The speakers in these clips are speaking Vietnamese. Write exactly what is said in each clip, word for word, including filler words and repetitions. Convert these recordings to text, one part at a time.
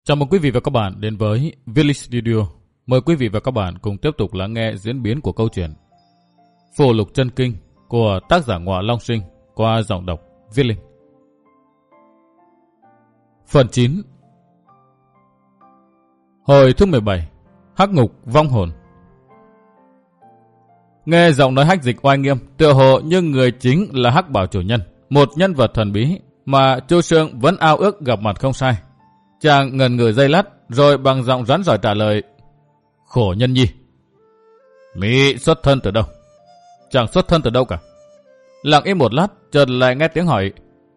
Chào mừng quý vị và các bạn đến với Village Studio. Mời quý vị và các bạn cùng tiếp tục lắng nghe diễn biến của câu chuyện Phổ Lục Chân Kinh của tác giả Ngọa Long Sinh qua giọng đọc Viết Linh. Phần chín. Hồi thứ mười bảy. Hắc Ngục Vong Hồn. Nghe giọng nói hách dịch oai nghiêm, tựa hồ như người chính là Hắc Bảo chủ nhân, một nhân vật thần bí mà Chu Sương vẫn ao ước gặp mặt không sai. Chàng ngần ngừ giây lát, rồi bằng giọng rắn giỏi trả lời: Khổ nhân nhi, mỹ xuất thân từ đâu? Chẳng xuất thân từ đâu cả. Lặng im một lát, chợt lại nghe tiếng hỏi: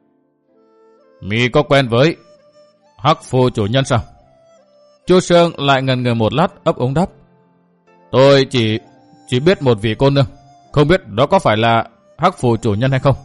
Mỹ có quen với Hắc Phù chủ nhân sao? Chu Sương lại ngần ngừ một lát, ấp úng đáp: Tôi chỉ chỉ biết một vị cô nương, không biết đó có phải là Hắc Phù chủ nhân hay không.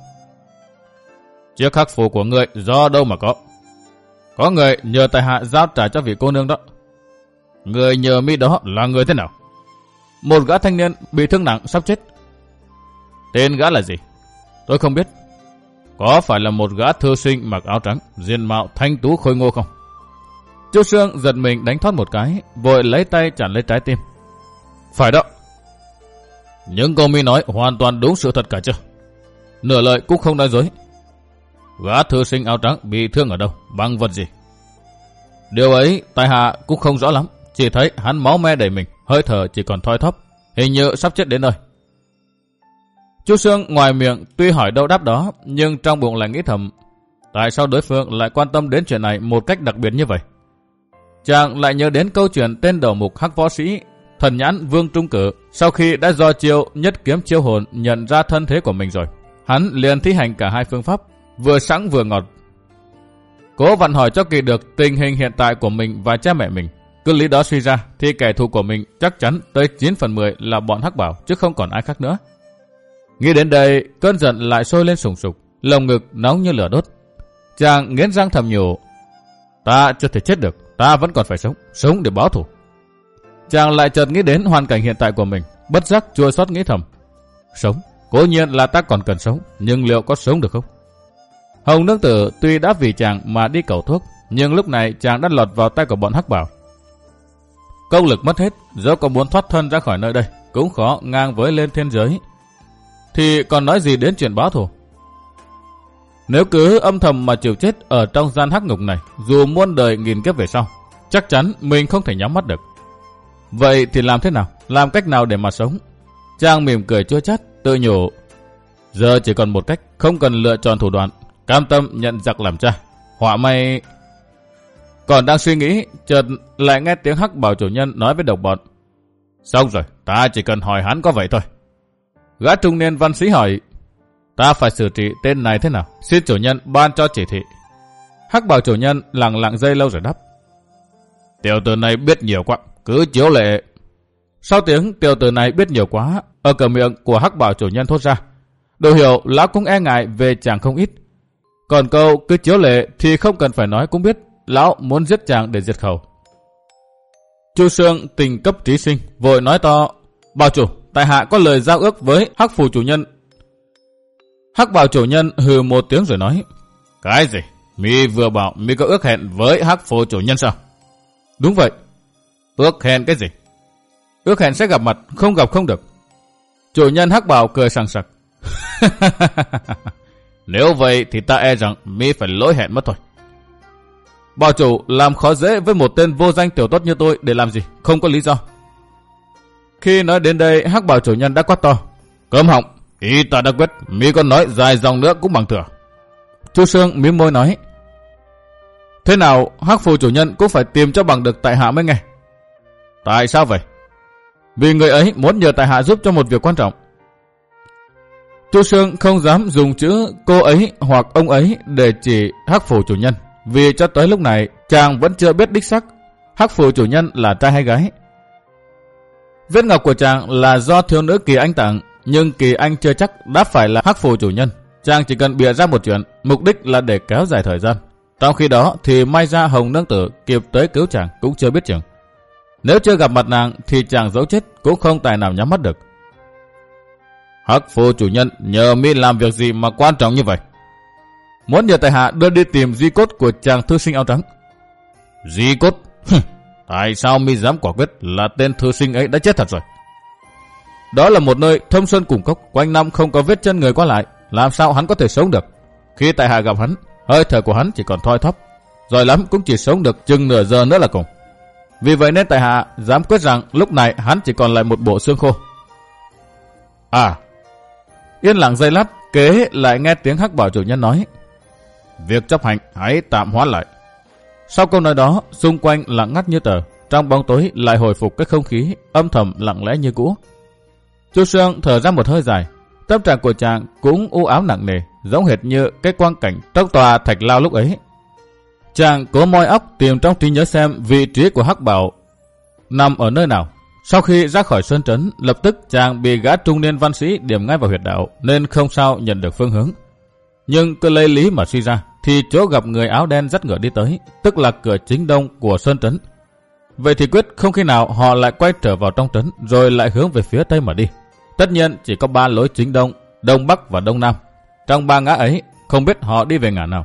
Chiếc hắc phù của ngươi do đâu mà có? Có người nhờ tại hạ giao trả cho vị cô nương đó. Người nhờ mi đó là người thế nào? Một gã thanh niên bị thương nặng sắp chết. Tên gã là gì? Tôi không biết. Có phải là một gã thư sinh mặc áo trắng, diện mạo thanh tú khôi ngô không? Chu Sương giật mình đánh thoát một cái, vội lấy tay chặn lấy trái tim. Phải đó. Những câu mi nói hoàn toàn đúng sự thật cả chưa? Nửa lời cũng không nói dối. Gã thư sinh áo trắng bị thương ở đâu, bằng vật gì? Điều ấy tại hạ cũng không rõ lắm, chỉ thấy hắn máu me đầy mình, hơi thở chỉ còn thoi thóp, hình như sắp chết đến nơi. Chu Sương ngoài miệng tuy hỏi đâu đáp đó, nhưng trong bụng lại nghĩ thầm: tại sao đối phương lại quan tâm đến chuyện này một cách đặc biệt như vậy? Chàng lại nhớ đến câu chuyện tên đầu mục Hắc võ sĩ Thần Nhãn Vương Trung Cử, sau khi đã do chiêu nhất kiếm chiêu hồn nhận ra thân thế của mình rồi, hắn liền thi hành cả hai phương pháp, vừa sẵn vừa ngọt. Cố vặn hỏi cho kỳ được tình hình hiện tại của mình và cha mẹ mình. Cứ lý đó suy ra thì kẻ thù của mình chắc chắn tới chín phần mười là bọn Hắc Bảo, chứ không còn ai khác nữa. Nghĩ đến đây, cơn giận lại sôi lên sùng sục, lồng ngực nóng như lửa đốt. Chàng nghiến răng thầm nhủ: ta chưa thể chết được, ta vẫn còn phải sống, sống để báo thù. Chàng lại chợt nghĩ đến hoàn cảnh hiện tại của mình, bất giác chua xót nghĩ thầm: sống, cố nhiên là ta còn cần sống, nhưng liệu có sống được không? Hồng nương tử tuy đã vì chàng mà đi cầu thuốc, nhưng lúc này chàng đã lọt vào tay của bọn Hắc Bảo. Công lực mất hết, dẫu có muốn thoát thân ra khỏi nơi đây cũng khó ngang với lên thiên giới, thì còn nói gì đến chuyện báo thù. Nếu cứ âm thầm mà chịu chết ở trong gian hắc ngục này, dù muôn đời nghìn kiếp về sau, chắc chắn mình không thể nhắm mắt được. Vậy thì làm thế nào, làm cách nào để mà sống? Chàng mỉm cười chua chát, tự nhủ: giờ chỉ còn một cách, không cần lựa chọn thủ đoạn, cam tâm nhận giặc làm cha. Họa may. Còn đang suy nghĩ, chợt lại nghe tiếng Hắc Bảo chủ nhân nói với đồng bọn: xong rồi, ta chỉ cần hỏi hắn có vậy thôi. Gã trung niên văn sĩ hỏi: ta phải xử trị tên này thế nào, xin chủ nhân ban cho chỉ thị. Hắc Bảo chủ nhân lặng lặng giây lâu rồi đáp: tiểu tử này biết nhiều quá, cứ chiếu lệ. Sau tiếng tiểu tử này biết nhiều quá ở cửa miệng của Hắc Bảo chủ nhân thốt ra, đồ hiểu lão cũng e ngại về chàng không ít. Còn câu cứ chiếu lệ thì không cần phải nói cũng biết lão muốn giết chàng để diệt khẩu. Chu Sương tình cấp trí sinh, vội nói to: bảo chủ, tại hạ có lời giao ước với Hắc Phù chủ nhân. Hắc Bảo chủ nhân hừ một tiếng rồi nói: cái gì? Mi vừa bảo mi có ước hẹn với Hắc Phù chủ nhân sao? Đúng vậy. Ước hẹn cái gì? Ước hẹn sẽ gặp mặt, không gặp không được. Chủ nhân Hắc Bảo cười sằng sặc: nếu vậy thì ta e rằng mi phải lỗi hẹn mất thôi. Bảo chủ làm khó dễ với một tên vô danh tiểu tốt như tôi để làm gì, không có lý do. Khi nói đến đây, Hắc Bảo chủ nhân đã quát to: cấm họng, ý ta đã quyết, mi còn nói dài dòng nữa cũng bằng thừa. Chu Sương mím môi nói: thế nào Hắc Phù chủ nhân cũng phải tìm cho bằng được tại hạ mới nghe. Tại sao vậy? Vì người ấy muốn nhờ tại hạ giúp cho một việc quan trọng. Chu Sương không dám dùng chữ cô ấy hoặc ông ấy để chỉ Hắc Phù chủ nhân, vì cho tới lúc này chàng vẫn chưa biết đích xác Hắc Phù chủ nhân là trai hay gái. Vết ngọc của chàng là do thiếu nữ Kỳ Anh tặng, nhưng Kỳ Anh chưa chắc đã phải là Hắc Phù chủ nhân. Chàng chỉ cần bịa ra một chuyện, mục đích là để kéo dài thời gian. Trong khi đó thì may ra Hồng nương tử kịp tới cứu chàng cũng chưa biết chừng. Nếu chưa gặp mặt nàng thì chàng dẫu chết cũng không tài nào nhắm mắt được. Hắc Phù chủ nhân nhờ mi làm việc gì mà quan trọng như vậy? Muốn nhờ tại hạ đưa đi tìm di cốt của chàng thư sinh áo trắng. Di cốt? Tại sao mi dám quả quyết là tên thư sinh ấy đã chết thật rồi? Đó là một nơi thâm sơn cùng cốc, quanh năm không có vết chân người qua lại, làm sao hắn có thể sống được? Khi tại hạ gặp hắn, hơi thở của hắn chỉ còn thoi thóp, rồi lắm cũng chỉ sống được chừng nửa giờ nữa là cùng. Vì vậy nên tại hạ dám quyết rằng lúc này hắn chỉ còn lại một bộ xương khô. À, yên lặng giây lát, kế lại nghe tiếng Hắc Bảo chủ nhân nói: việc chấp hành hãy tạm hoãn lại. Sau câu nói đó, xung quanh lặng ngắt như tờ, trong bóng tối lại hồi phục cái không khí âm thầm lặng lẽ như cũ. Chu Sương thở ra một hơi dài, tâm trạng của chàng cũng u ám nặng nề, giống hệt như cái quang cảnh trong tòa thạch lao lúc ấy. Chàng cố moi óc tìm trong trí nhớ xem vị trí của Hắc Bảo nằm ở nơi nào. Sau khi ra khỏi sơn trấn, lập tức chàng bị gã trung niên văn sĩ điểm ngay vào huyệt đạo, nên không sao nhận được phương hướng. Nhưng cứ lấy lý mà suy ra, thì chỗ gặp người áo đen dắt ngựa đi tới, tức là cửa chính đông của sơn trấn. Vậy thì quyết không khi nào họ lại quay trở vào trong trấn, rồi lại hướng về phía tây mà đi. Tất nhiên chỉ có ba lối chính đông, đông bắc và đông nam. Trong ba ngã ấy, không biết họ đi về ngả nào.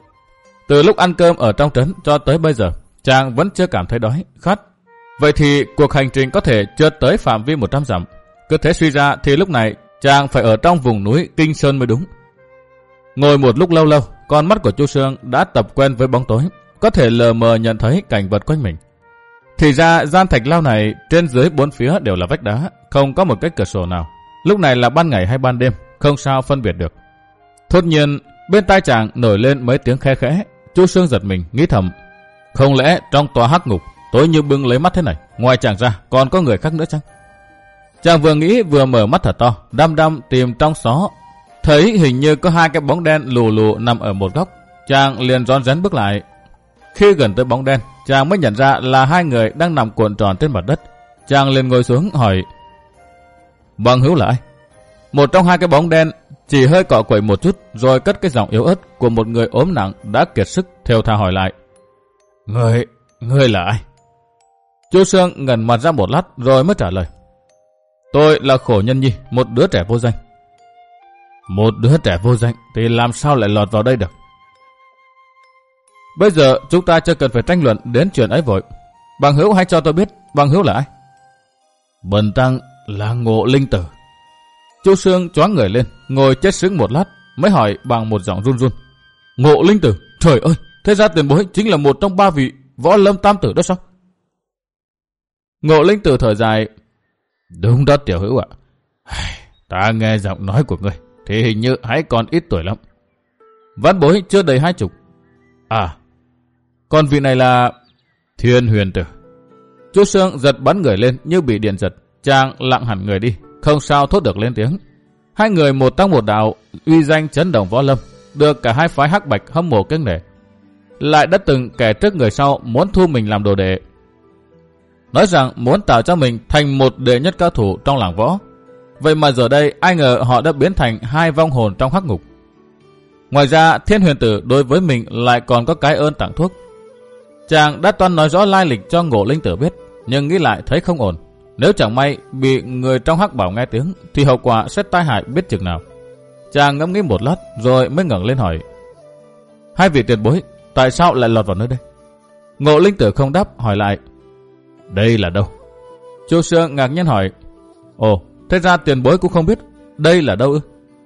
Từ lúc ăn cơm ở trong trấn cho tới bây giờ, chàng vẫn chưa cảm thấy đói, khát. Vậy thì cuộc hành trình có thể chưa tới phạm vi một trăm dặm. Cứ thế suy ra thì lúc này chàng phải ở trong vùng núi Kinh Sơn mới đúng. Ngồi một lúc lâu lâu, con mắt của Chu Sương đã tập quen với bóng tối, có thể lờ mờ nhận thấy cảnh vật quanh mình. Thì ra gian thạch lao này trên dưới bốn phía đều là vách đá, không có một cái cửa sổ nào. Lúc này là ban ngày hay ban đêm, không sao phân biệt được. Thốt nhiên, bên tai chàng nổi lên mấy tiếng khe khẽ. Chu Sương giật mình, nghĩ thầm: không lẽ trong tòa hắc ngục tối như bưng lấy mắt thế này, ngoài chàng ra còn có người khác nữa chăng? Chàng vừa nghĩ vừa mở mắt thật to, đăm đăm tìm trong xó, thấy hình như có hai cái bóng đen lù lù nằm ở một góc. Chàng liền rón rén bước lại. Khi gần tới bóng đen, chàng mới nhận ra là hai người đang nằm cuộn tròn trên mặt đất. Chàng liền ngồi xuống hỏi: bằng hữu là ai? Một trong hai cái bóng đen chỉ hơi cọ quậy một chút, rồi cất cái giọng yếu ớt của một người ốm nặng đã kiệt sức thều thào hỏi lại: Người, người là ai? Chu Sương ngẩn mặt ra một lát rồi mới trả lời: tôi là Khổ Nhân Nhi, một đứa trẻ vô danh. Một đứa trẻ vô danh thì làm sao lại lọt vào đây được? Bây giờ chúng ta chưa cần phải tranh luận đến chuyện ấy vội. Bằng hữu hãy cho tôi biết bằng hữu là ai? Bần tăng là Ngộ Linh Tử. Chu Sương choáng người lên, ngồi chết sững một lát mới hỏi bằng một giọng run run: Ngộ Linh Tử? Trời ơi, thế ra tiền bối chính là một trong ba vị võ lâm tam tử đó sao? Ngộ Linh Tử thở dài: đúng đó tiểu hữu ạ. Ta nghe giọng nói của ngươi thì hình như hãy còn ít tuổi lắm. Vãn bối chưa đầy hai chục. À, còn vị này là Thiên Huyền Tử. Chu Sương giật bắn người lên như bị điện giật. Chàng lặng hẳn người đi, không sao thốt được lên tiếng. Hai người một tăng một đạo, uy danh chấn động võ lâm, được cả hai phái hắc bạch hâm mộ kiêng nể. Lại đã từng kẻ trước người sau muốn thu mình làm đồ đệ, nói rằng muốn tạo cho mình thành một đệ nhất cao thủ trong làng võ. Vậy mà giờ đây ai ngờ họ đã biến thành hai vong hồn trong hắc ngục. Ngoài ra Thiên Huyền Tử đối với mình lại còn có cái ơn tặng thuốc. Chàng đã toan nói rõ lai lịch cho Ngộ Linh Tử biết, nhưng nghĩ lại thấy không ổn. Nếu chẳng may bị người trong hắc bảo nghe tiếng thì hậu quả sẽ tai hại biết chừng nào. Chàng ngẫm nghĩ một lát rồi mới ngẩng lên hỏi: hai vị tiền bối tại sao lại lọt vào nơi đây? Ngộ Linh Tử không đáp, hỏi lại: đây là đâu? Chu Sương ngạc nhiên hỏi: ồ, thế ra tiền bối cũng không biết đây là đâu ư?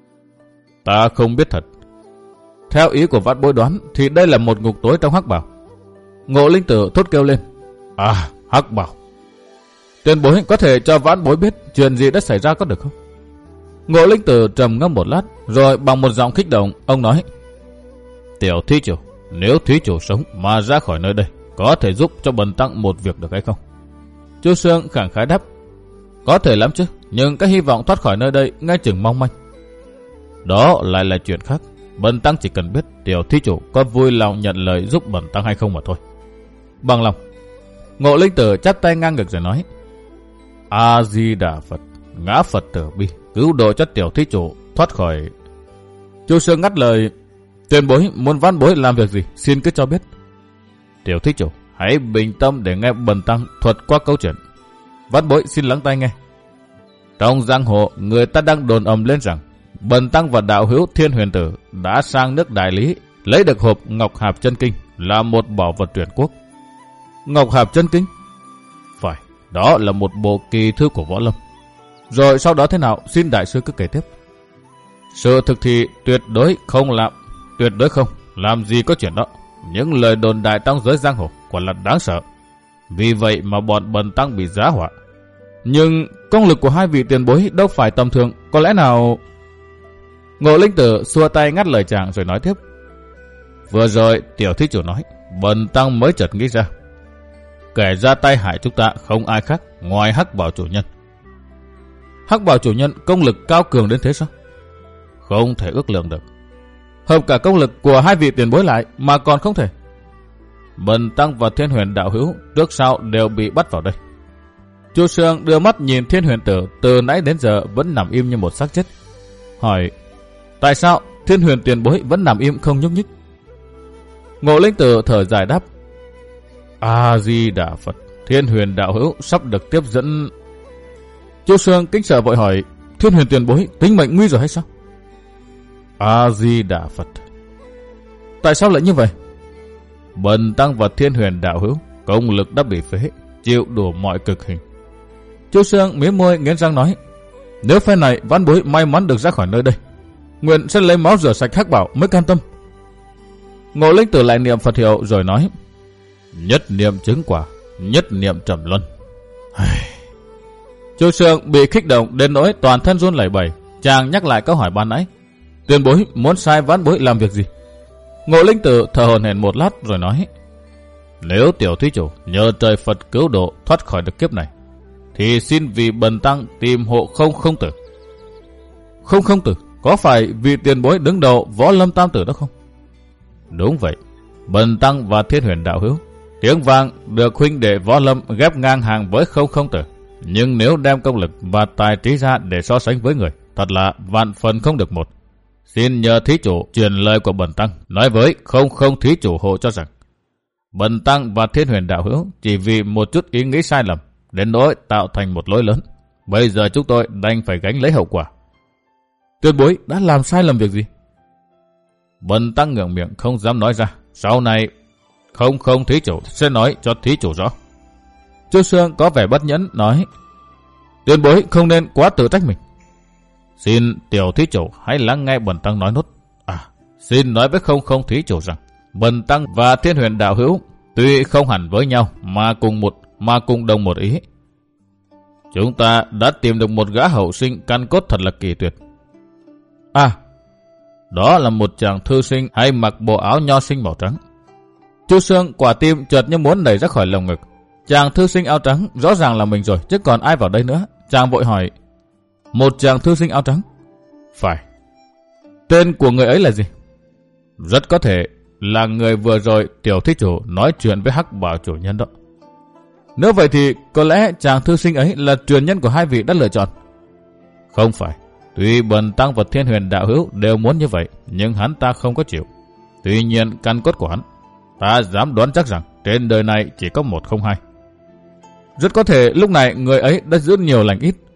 Ta không biết thật. Theo ý của vãn bối đoán thì đây là một ngục tối trong hắc bảo. Ngộ Linh Tử thốt kêu lên: à, hắc bảo. Tiền bối có thể cho vãn bối biết chuyện gì đã xảy ra có được không? Ngộ Linh Tử trầm ngâm một lát rồi bằng một giọng kích động ông nói: tiểu thí chủ, nếu thí chủ sống mà ra khỏi nơi đây, có thể giúp cho bần tăng một việc được hay không? Chu Sương khẳng khái đáp: có thể lắm chứ, nhưng cái hy vọng thoát khỏi nơi đây ngay chừng mong manh. Đó lại là chuyện khác. Bần tăng chỉ cần biết tiểu thí chủ có vui lòng nhận lời giúp bần tăng hay không mà thôi. Bằng lòng. Ngộ Linh Tử chắp tay ngang ngực rồi nói: A Di Đà Phật, ngã Phật tử bi, cứu độ cho tiểu thí chủ thoát khỏi. Chu Sương ngắt lời: tiền bối muốn vãn bối làm việc gì, xin cứ cho biết. Tiểu thí chủ hãy bình tâm để nghe bần tăng thuật qua câu chuyện. Vãn bối xin lắng tai nghe. Trong giang hồ, người ta đang đồn ầm lên rằng bần tăng và đạo hữu Thiên Huyền Tử đã sang nước Đại Lý lấy được hộp Ngọc Hạp Chân Kinh, là một bảo vật truyền quốc. Ngọc Hạp chân kinh. Phải, đó là một bộ kỳ thư của Võ Lâm. Rồi sau đó thế nào, xin đại sư cứ kể tiếp. Sự thực thì tuyệt đối không làm, tuyệt đối không, làm gì có chuyện đó. Những lời đồn đại trong giới giang hồ quả là đáng sợ. Vì vậy mà bọn bần tăng bị giá họa. Nhưng công lực của hai vị tiền bối đâu phải tầm thường, có lẽ nào... Ngộ Linh Tử xua tay ngắt lời chàng rồi nói tiếp. Vừa rồi tiểu thí chủ nói, bần tăng mới chợt nghĩ ra. Kẻ ra tay hại chúng ta không ai khác ngoài Hắc Bảo chủ nhân. Hắc Bảo chủ nhân công lực cao cường đến thế sao? Không thể ước lượng được. Hợp cả công lực của hai vị tiền bối lại mà còn không thể. Bần tăng và Thiên Huyền đạo hữu trước sau đều bị bắt vào đây. Chu Sương đưa mắt nhìn Thiên Huyền tử từ nãy đến giờ vẫn nằm im như một xác chết. Hỏi, tại sao Thiên Huyền tiền bối vẫn nằm im không nhúc nhích? Ngộ Linh Tử thở dài đáp. A-di-đà Phật, Thiên Huyền đạo hữu sắp được tiếp dẫn. Chu Sương kính sợ vội hỏi, Thiên Huyền tiền bối tính mệnh nguy rồi hay sao? A-di-đà Phật. Tại sao lại như vậy? Bần tăng và Thiên Huyền đạo hữu công lực đã bị phế, chịu đủ mọi cực hình. Chu Sương mím môi nghiến răng nói, nếu phe này vãn bối may mắn được ra khỏi nơi đây, nguyện sẽ lấy máu rửa sạch Hắc Bảo mới cam tâm. Ngộ Linh Tử lại niệm Phật hiệu rồi nói, nhất niệm chứng quả, nhất niệm trầm luân. Chu Sương bị kích động đến nỗi toàn thân run lẩy bẩy. Chàng nhắc lại câu hỏi ban nãy, tiền bối muốn sai vãn bối làm việc gì? Ngộ Linh Tử thở hổn hển một lát rồi nói, nếu tiểu thí chủ nhờ trời Phật cứu độ thoát khỏi được kiếp này, thì xin vì bần tăng tìm hộ không không tử. Không không tử, có phải vị tiền bối đứng đầu Võ Lâm tam tử đó không? Đúng vậy, bần tăng và Thiên Huyền đạo hữu tiếng vang được huynh đệ Võ Lâm ghép ngang hàng với không không tử. Nhưng nếu đem công lực và tài trí ra để so sánh với người, thật là vạn phần không được một. Xin nhờ thí chủ truyền lời của bần tăng nói với không không thí chủ hộ cho rằng, bần tăng và Thiên Huyền đạo hữu chỉ vì một chút ý nghĩ sai lầm đến nỗi tạo thành một lỗi lớn. Bây giờ chúng tôi đành phải gánh lấy hậu quả. Tuyệt bối đã làm sai lầm việc gì? Bần tăng ngượng miệng không dám nói ra. Sau này không không thí chủ sẽ nói cho thí chủ rõ. Chu Sương có vẻ bất nhẫn nói, tuyệt bối không nên quá tự trách mình. Xin tiểu thí chủ hãy lắng nghe bần tăng nói nốt. À, xin nói với không không thí chủ rằng, bần tăng và Thiên Huyền đạo hữu tuy không hẳn với nhau mà cùng một mà cùng đồng một ý. Chúng ta đã tìm được một gã hậu sinh căn cốt thật là kỳ tuyệt. À, đó là một chàng thư sinh hay mặc bộ áo nho sinh màu trắng. Chu Sương quả tim chợt như muốn nảy ra khỏi lồng ngực. Chàng thư sinh áo trắng rõ ràng là mình rồi, chứ còn ai vào đây nữa. Chàng vội hỏi, một chàng thư sinh áo trắng? Phải. Tên của người ấy là gì? Rất có thể là người vừa rồi tiểu thí chủ nói chuyện với Hắc Bảo chủ nhân đó. Nếu vậy thì có lẽ chàng thư sinh ấy là truyền nhân của hai vị đã lựa chọn. Không phải. Tuy bần tăng và Thiên Huyền đạo hữu đều muốn như vậy, nhưng hắn ta không có chịu. Tuy nhiên căn cốt của hắn, ta dám đoán chắc rằng trên đời này chỉ có một không hai. Rất có thể lúc này người ấy đã giữ nhiều lành ít.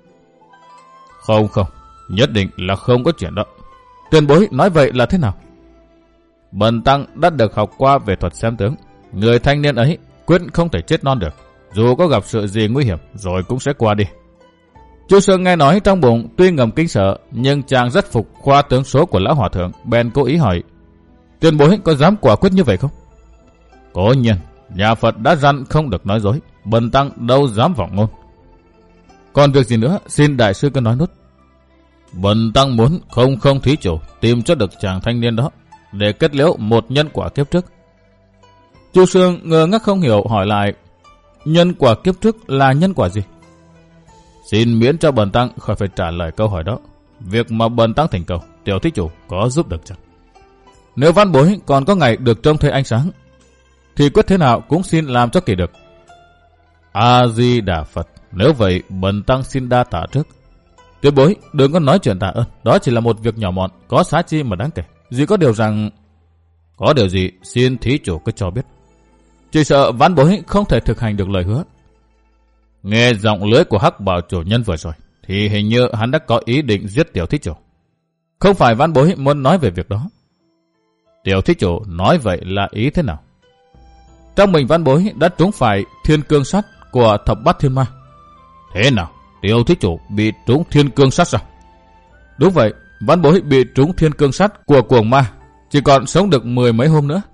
Không không, nhất định là không có chuyện đó. Tiền bối nói vậy là thế nào? Bần tăng đã được học qua về thuật xem tướng. Người thanh niên ấy quyết không thể chết non được. Dù có gặp sự gì nguy hiểm rồi cũng sẽ qua đi. Chu Sương nghe nói trong bụng tuy ngầm kinh sợ, nhưng chàng rất phục khoa tướng số của lão hòa thượng, bèn cố ý hỏi, tiền bối có dám quả quyết như vậy không? Cố nhiên, nhà Phật đã dặn không được nói dối, bần tăng đâu dám vọng ngôn. Còn việc gì nữa, xin đại sư cứ nói nốt. Bần tăng muốn không không thí chủ tìm cho được chàng thanh niên đó, để kết liễu một nhân quả kiếp trước. Chu Sương ngơ ngác không hiểu hỏi lại, nhân quả kiếp trước là nhân quả gì? Xin miễn cho bần tăng khỏi phải trả lời câu hỏi đó. Việc mà bần tăng thỉnh cầu, tiểu thí chủ có giúp được chẳng? Nếu văn bối còn có ngày được trông thấy ánh sáng, thì quyết thế nào cũng xin làm cho kỳ được. A-di-đà Phật, nếu vậy bần tăng xin đa tạ trước. Tuyệt bối đừng có nói chuyện tạ ơn, đó chỉ là một việc nhỏ mọn, có giá chi mà đáng kể. Chỉ có điều rằng, có điều gì xin thí chủ cứ cho biết. Chỉ sợ văn bối không thể thực hành được lời hứa. Nghe giọng lưỡi của Hắc Bảo chủ nhân vừa rồi, thì hình như hắn đã có ý định giết tiểu thí chủ. Không phải văn bối muốn nói về việc đó. Tiểu thí chủ nói vậy là ý thế nào? trong mình Văn Bối đã trúng phải thiên cương sắt của thập bát thiên ma. Thế nào, Tiểu thí chủ bị trúng thiên cương sắt sao? Đúng vậy, Văn Bối bị trúng thiên cương sắt của cuồng ma, chỉ còn sống được mười mấy hôm nữa.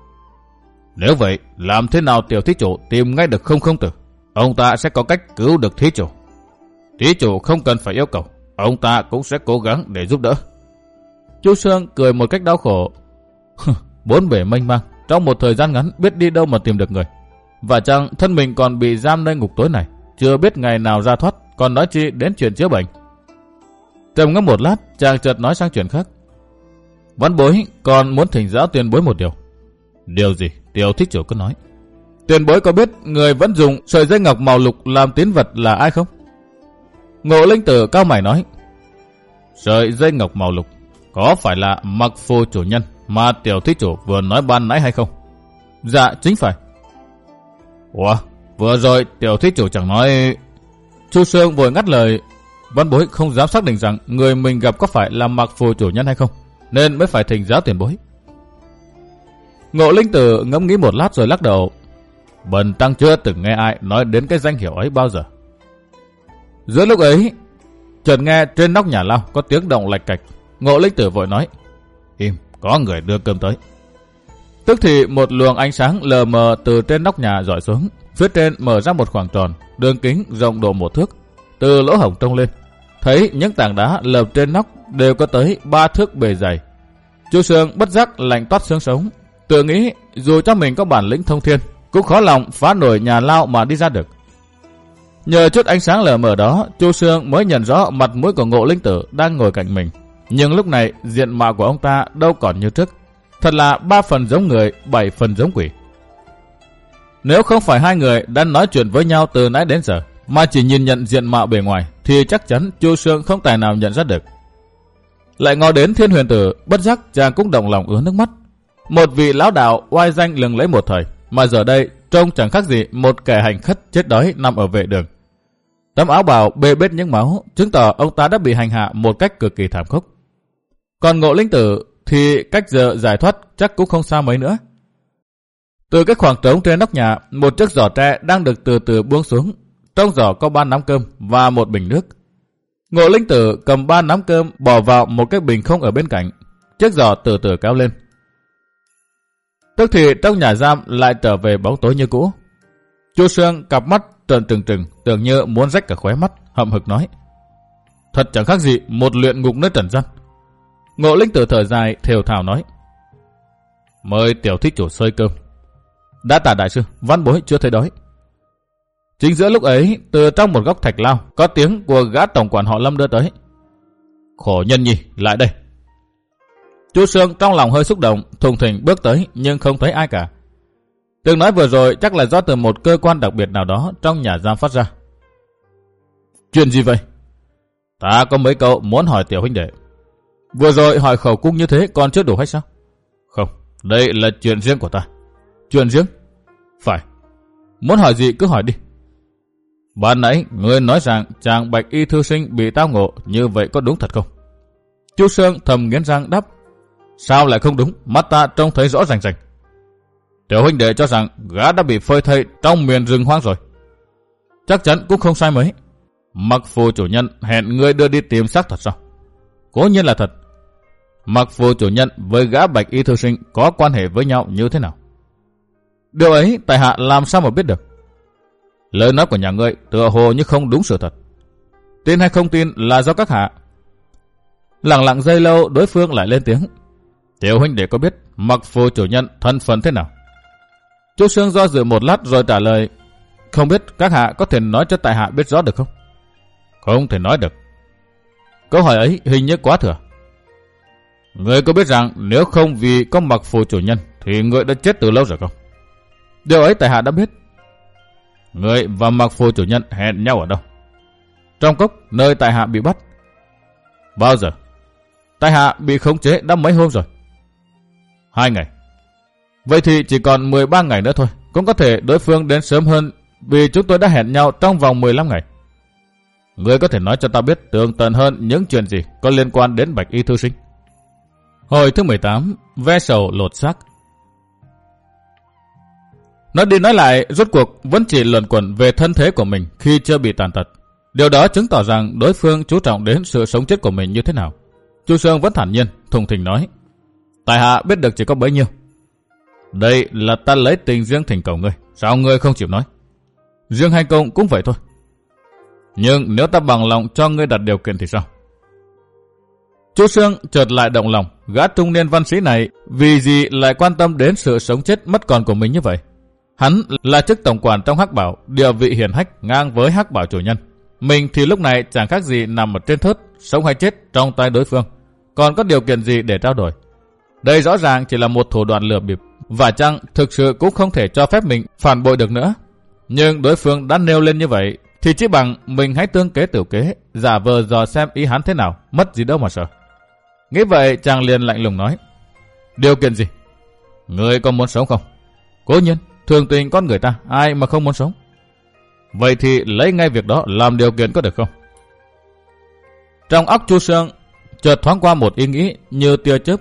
Nếu vậy, làm thế nào tiểu thí chủ tìm ngay được Không Không Tử? Ông ta sẽ có cách cứu được thí chủ. Thí chủ không cần phải yêu cầu, ông ta cũng sẽ cố gắng để giúp đỡ. Chu Sương cười một cách đau khổ. Bốn bể mênh mang, trong một thời gian ngắn biết đi đâu mà tìm được người. Và chăng thân mình còn bị giam nơi ngục tối này, chưa biết ngày nào ra thoát, còn nói chi đến chuyện chữa bệnh. Trầm ngâm một lát, chàng chợt nói sang chuyện khác. Văn Bối còn muốn thỉnh giáo tiền bối một điều. Điều gì? Tiểu thí chủ cứ nói. Tiền bối có biết người vẫn dùng sợi dây ngọc màu lục làm tín vật là ai không? Ngộ Linh Tử cao mày nói. Sợi dây ngọc màu lục có phải là Mặc Phù chủ nhân mà tiểu thí chủ vừa nói ban nãy hay không? Dạ chính phải. Ủa, vừa rồi tiểu thí chủ chẳng nói... Chu Sương vội ngắt lời. Văn Bối không dám xác định rằng người mình gặp có phải là Mặc Phù chủ nhân hay không, nên mới phải thỉnh giáo tiền bối. Ngộ Linh Tử ngẫm nghĩ một lát rồi lắc đầu. Bần tăng chưa từng nghe ai nói đến cái danh hiệu ấy bao giờ. Giữa lúc ấy, chợt nghe trên nóc nhà lao có tiếng động lạch cạch. Ngộ Linh Tử vội nói. Im, có người đưa cơm tới. Tức thì một luồng ánh sáng lờ mờ từ trên nóc nhà rọi xuống. Phía trên mở ra một khoảng tròn, đường kính rộng độ một thước. Từ lỗ hổng trông lên, thấy những tảng đá lợp trên nóc đều có tới ba thước bề dày. Chu Sương bất giác lạnh toát xương sống, tự nghĩ dù cho mình có bản lĩnh thông thiên, cũng khó lòng phá nổi nhà lao mà đi ra được. Nhờ chút ánh sáng lờ mờ đó, Chu Sương mới nhận rõ mặt mũi của Ngộ Linh Tử đang ngồi cạnh mình. Nhưng lúc này diện mạo của ông ta đâu còn như trước, thật là ba phần giống người, bảy phần giống quỷ. Nếu không phải hai người đang nói chuyện với nhau từ nãy đến giờ, mà chỉ nhìn nhận diện mạo bề ngoài, thì chắc chắn Chu Sương không tài nào nhận ra được. Lại ngó đến Thiên Huyền Tử, bất giác chàng cũng động lòng ứa nước mắt. Một vị lão đạo oai danh lừng lẫy một thời, mà giờ đây trông chẳng khác gì một kẻ hành khất chết đói nằm ở vệ đường. Tấm áo bào bê bết những máu, chứng tỏ ông ta đã bị hành hạ một cách cực kỳ thảm khốc. Còn Ngộ Linh Tử thì cách giờ giải thoát chắc cũng không xa mấy nữa. Từ cái khoảng trống trên nóc nhà, một chiếc giỏ tre đang được từ từ buông xuống. Trong giỏ có ba nắm cơm và một bình nước. Ngộ Linh Tử cầm ba nắm cơm bỏ vào một cái bình không ở bên cạnh. Chiếc giỏ từ từ kéo lên. Tức thì trong nhà giam lại trở về bóng tối như cũ. Chu Sương cặp mắt trợn trừng trừng, tưởng như muốn rách cả khóe mắt, hậm hực nói. Thật chẳng khác gì một luyện ngục nơi trần gian. Ngộ Linh Tử thở dài, thều thào nói. Mời tiểu thí chủ xơi cơm. Đã tạ đại sư, Văn Bối chưa thấy đói. Chính giữa lúc ấy, từ trong một góc thạch lao, có tiếng của gã tổng quản họ Lâm đưa tới. Khổ nhân nhi, lại đây. Chu Sương trong lòng hơi xúc động, thùng thình bước tới nhưng không thấy ai cả. Tiếng nói vừa rồi chắc là do từ một cơ quan đặc biệt nào đó trong nhà giam phát ra. Chuyện gì vậy? Ta có mấy câu muốn hỏi tiểu huynh đệ. Vừa rồi hỏi khẩu cung như thế còn chưa đủ hay sao? Không, đây là chuyện riêng của ta. Chuyện riêng? Phải. Muốn hỏi gì cứ hỏi đi. Ban nãy ngươi nói rằng chàng Bạch Y thư sinh bị tao ngộ, như vậy có đúng thật không? Chu Sương thầm nghiến răng đáp. Sao lại không đúng? Mắt ta trông thấy rõ rành rành. Tiểu huynh đệ cho rằng gã đã bị phơi thây trong miền rừng hoang rồi. Chắc chắn cũng không sai mấy. Mặc Phù chủ nhân hẹn ngươi đưa đi tìm xác thật sao? Cố nhiên là thật. Mặc Phù chủ nhân với gã Bạch Y thư sinh có quan hệ với nhau như thế nào? Điều ấy tại hạ làm sao mà biết được? Lời nói của nhà ngươi tựa hồ như không đúng sự thật. Tin hay không tin là do các hạ. Lặng lặng giây lâu, đối phương lại lên tiếng. Tiểu huynh đệ có biết Mặc Phù chủ nhân thân phận thế nào? Chu Sương do dự một lát rồi trả lời. Không biết, các hạ có thể nói cho tại hạ biết rõ được không? Không thể nói được. Câu hỏi ấy hình như quá thừa. Ngươi có biết rằng nếu không vì có Mặc Phù chủ nhân thì ngươi đã chết từ lâu rồi không? Điều ấy tại hạ đã biết. Ngươi và Mặc Phù chủ nhân hẹn nhau ở đâu? Trong cốc, nơi tại hạ bị bắt. Bao giờ? Tại hạ bị khống chế đã mấy hôm rồi. Hai ngày. Vậy thì chỉ còn mười ba ngày nữa thôi. Cũng có thể đối phương đến sớm hơn, vì chúng tôi đã hẹn nhau trong vòng mười lăm ngày. Ngươi có thể nói cho ta biết tường tận hơn những chuyện gì có liên quan đến Bạch Y thư sinh? Hồi thứ mười tám, ve sầu lột xác. Nói đi nói lại, rốt cuộc vẫn chỉ luẩn quẩn về thân thế của mình khi chưa bị tàn tật. Điều đó chứng tỏ rằng đối phương chú trọng đến sự sống chết của mình như thế nào. Chu Sương vẫn thản nhiên, thùng thình nói. Tại hạ biết được chỉ có bấy nhiêu. Đây là ta lấy tình riêng thỉnh cầu ngươi, sao ngươi không chịu nói? Riêng Hành Công cũng vậy thôi. Nhưng nếu ta bằng lòng cho ngươi đặt điều kiện thì sao? Chu Sương chợt lại động lòng, gã trung niên văn sĩ này vì gì lại quan tâm đến sự sống chết mất còn của mình như vậy? Hắn là chức tổng quản trong Hắc Bảo, địa vị hiển hách ngang với Hắc Bảo chủ nhân. Mình thì lúc này chẳng khác gì nằm ở trên thớt, sống hay chết trong tay đối phương. Còn có điều kiện gì để trao đổi? Đây rõ ràng chỉ là một thủ đoạn lừa bịp, và chăng thực sự cũng không thể cho phép mình phản bội được nữa. Nhưng đối phương đã nêu lên như vậy, thì chỉ bằng mình hãy tương kế tiểu kế, giả vờ dò xem ý hắn thế nào, mất gì đâu mà sợ. Nghĩ vậy chàng liền lạnh lùng nói. Điều kiện gì? Ngươi có muốn sống không? Cố nhiên, thường tình con người ta, ai mà không muốn sống. Vậy thì lấy ngay việc đó làm điều kiện có được không? Trong óc Chu Sương chợt thoáng qua một ý nghĩ như tia chớp.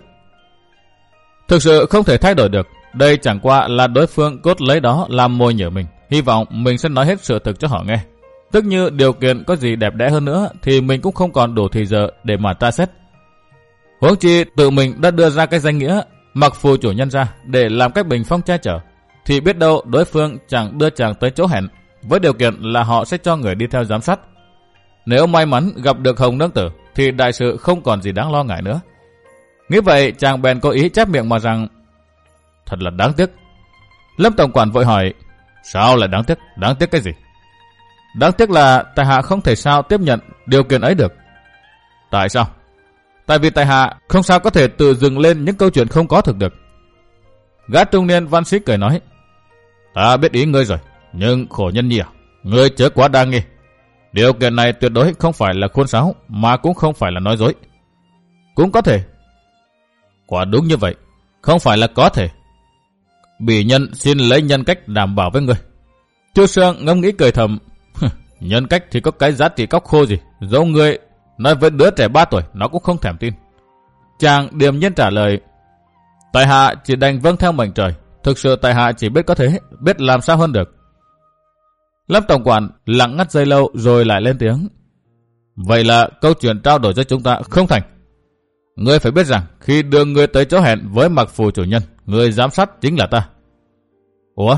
Thực sự không thể thay đổi được. Đây chẳng qua là đối phương cốt lấy đó làm mồi nhử mình. Hy vọng mình sẽ nói hết sự thực cho họ nghe. Tức như điều kiện có gì đẹp đẽ hơn nữa thì mình cũng không còn đủ thì giờ để mà tra xét. Huống chi tự mình đã đưa ra cái danh nghĩa mặc phù chủ nhân ra để làm cách bình phong che chở, thì biết đâu đối phương chẳng đưa chàng tới chỗ hẹn, với điều kiện là họ sẽ cho người đi theo giám sát. Nếu may mắn gặp được Hồng Nương Tử thì đại sự không còn gì đáng lo ngại nữa. Nghĩ vậy chàng bèn có ý chép miệng mà rằng thật là đáng tiếc. Lâm tổng quản vội hỏi, sao lại đáng tiếc? Đáng tiếc cái gì? Đáng tiếc là tại hạ không thể sao tiếp nhận điều kiện ấy được. Tại sao? Tại vì tại hạ không sao có thể tự dừng lên những câu chuyện không có thực được. Gã trung niên văn sĩ cười nói, ta biết ý ngươi rồi, nhưng khổ nhân nhi à, ngươi chớ quá đa nghi. Điều kiện này tuyệt đối không phải là khuôn sáo, mà cũng không phải là nói dối. Cũng có thể. Quả đúng như vậy, không phải là có thể. Bỉ nhân xin lấy nhân cách đảm bảo với ngươi. Chu Sương ngẫm nghĩ cười thầm, nhân cách thì có cái giá trị cóc khô gì, dẫu ngươi nói với đứa trẻ ba tuổi nó cũng không thèm tin. Chàng điềm nhiên trả lời, tại hạ chỉ đành vâng theo mệnh trời, thực sự tại hạ chỉ biết có thế, biết làm sao hơn được. Lâm tổng quản lặng ngắt giây lâu rồi lại lên tiếng, vậy là câu chuyện trao đổi cho chúng ta không thành. Ngươi phải biết rằng khi đưa ngươi tới chỗ hẹn với mặc phù chủ nhân, người giám sát chính là ta. Ủa?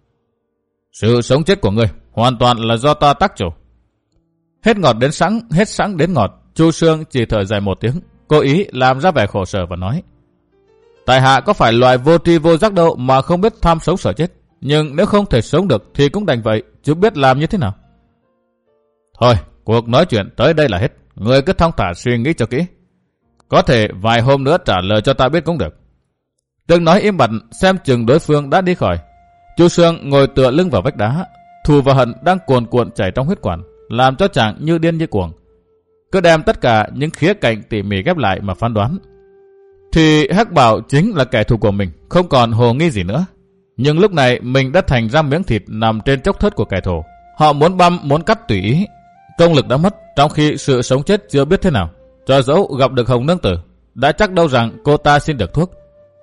Sự sống chết của ngươi hoàn toàn là do ta tác chủ. Hết ngọt đến sẵn, hết sẵn đến ngọt, Chu Sương chỉ thở dài một tiếng, cố ý làm ra vẻ khổ sở và nói, tại hạ có phải loài vô tri vô giác đâu mà không biết tham sống sợ chết, nhưng nếu không thể sống được thì cũng đành vậy, chứ biết làm như thế nào. Thôi, cuộc nói chuyện tới đây là hết, ngươi cứ thong thả suy nghĩ cho kỹ. Có thể vài hôm nữa trả lời cho ta biết cũng được. Từng nói im bặt, xem chừng đối phương đã đi khỏi. Chu Sương ngồi tựa lưng vào vách đá, thù và hận đang cuồn cuộn chảy trong huyết quản, làm cho chàng như điên như cuồng. Cứ đem tất cả những khía cạnh tỉ mỉ ghép lại mà phán đoán, thì Hắc Bảo chính là kẻ thù của mình, không còn hồ nghi gì nữa. Nhưng lúc này mình đã thành ra miếng thịt nằm trên chốc thớt của kẻ thù. Họ muốn băm, muốn cắt tùy ý. Công lực đã mất, trong khi sự sống chết chưa biết thế nào. Cho dẫu gặp được Hồng Nương Tử, đã chắc đâu rằng cô ta xin được thuốc.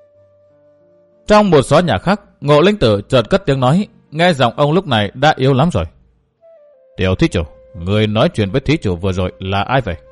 Trong một xó nhà khác, Ngộ Linh Tử chợt cất tiếng nói, nghe giọng ông lúc này đã yếu lắm rồi. Tiểu thí chủ, người nói chuyện với thí chủ vừa rồi là ai vậy?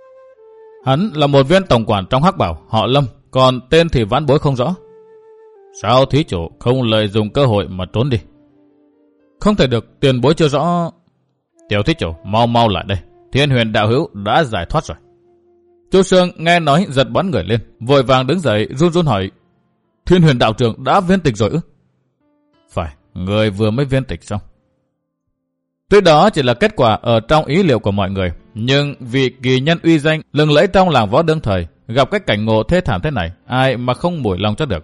Hắn là một viên tổng quản trong Hắc Bảo, họ Lâm, còn tên thì vãn bối không rõ. Sao thí chủ không lợi dụng cơ hội mà trốn đi? Không thể được, tiền bối chưa rõ. Tiểu thí chủ, mau mau lại đây, Thiên Huyền đạo hữu đã giải thoát rồi. Chu Sương nghe nói giật bắn người lên, vội vàng đứng dậy run run hỏi, Thiên Huyền đạo trưởng đã viên tịch rồi ư? Phải, người vừa mới viên tịch xong. Tuy đó chỉ là kết quả ở trong ý liệu của mọi người, nhưng vì kỳ nhân uy danh lừng lẫy trong làng võ đương thời, gặp cái cảnh ngộ thê thảm thế này, ai mà không mủi lòng cho được.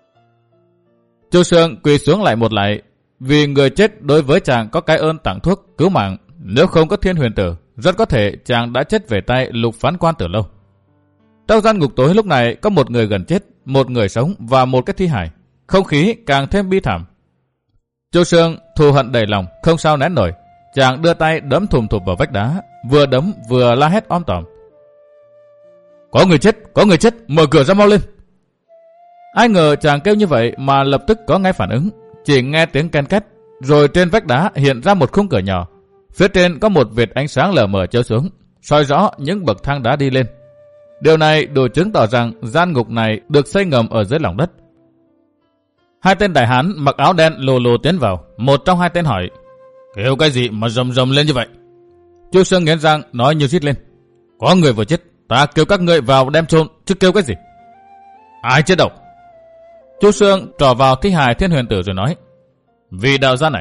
Chu Sương quỳ xuống lại một lại, vì người chết đối với chàng có cái ơn tặng thuốc cứu mạng, nếu không có Thiên Huyền tử, rất có thể chàng đã chết về tay Lục phán quan từ lâu. Trong gian ngục tối lúc này có một người gần chết, một người sống và một cái thi hài, không khí càng thêm bi thảm. Chu Sương thù hận đầy lòng, không sao nén nổi, chàng đưa tay đấm thùm thụp vào vách đá, vừa đấm vừa la hét om tòm. Có người chết, có người chết, mở cửa ra mau lên. Ai ngờ chàng kêu như vậy mà lập tức có ngay phản ứng, chỉ nghe tiếng ken két, rồi trên vách đá hiện ra một khung cửa nhỏ. Phía trên có một vệt ánh sáng lờ mờ chiếu xuống, soi rõ những bậc thang đá đi lên. Điều này đủ chứng tỏ rằng gian ngục này được xây ngầm ở dưới lòng đất. Hai tên đại hán mặc áo đen lù lù tiến vào. Một trong hai tên hỏi: kêu cái gì mà rầm rầm lên như vậy? Chu Sương nghiến răng nói như rít lên: có người vừa chết, ta kêu các ngươi vào đem chôn, chứ kêu cái gì? Ai chết đâu? Chu Sương trỏ vào thi hài Thiên Huyền Tử rồi nói: vì đạo gia này.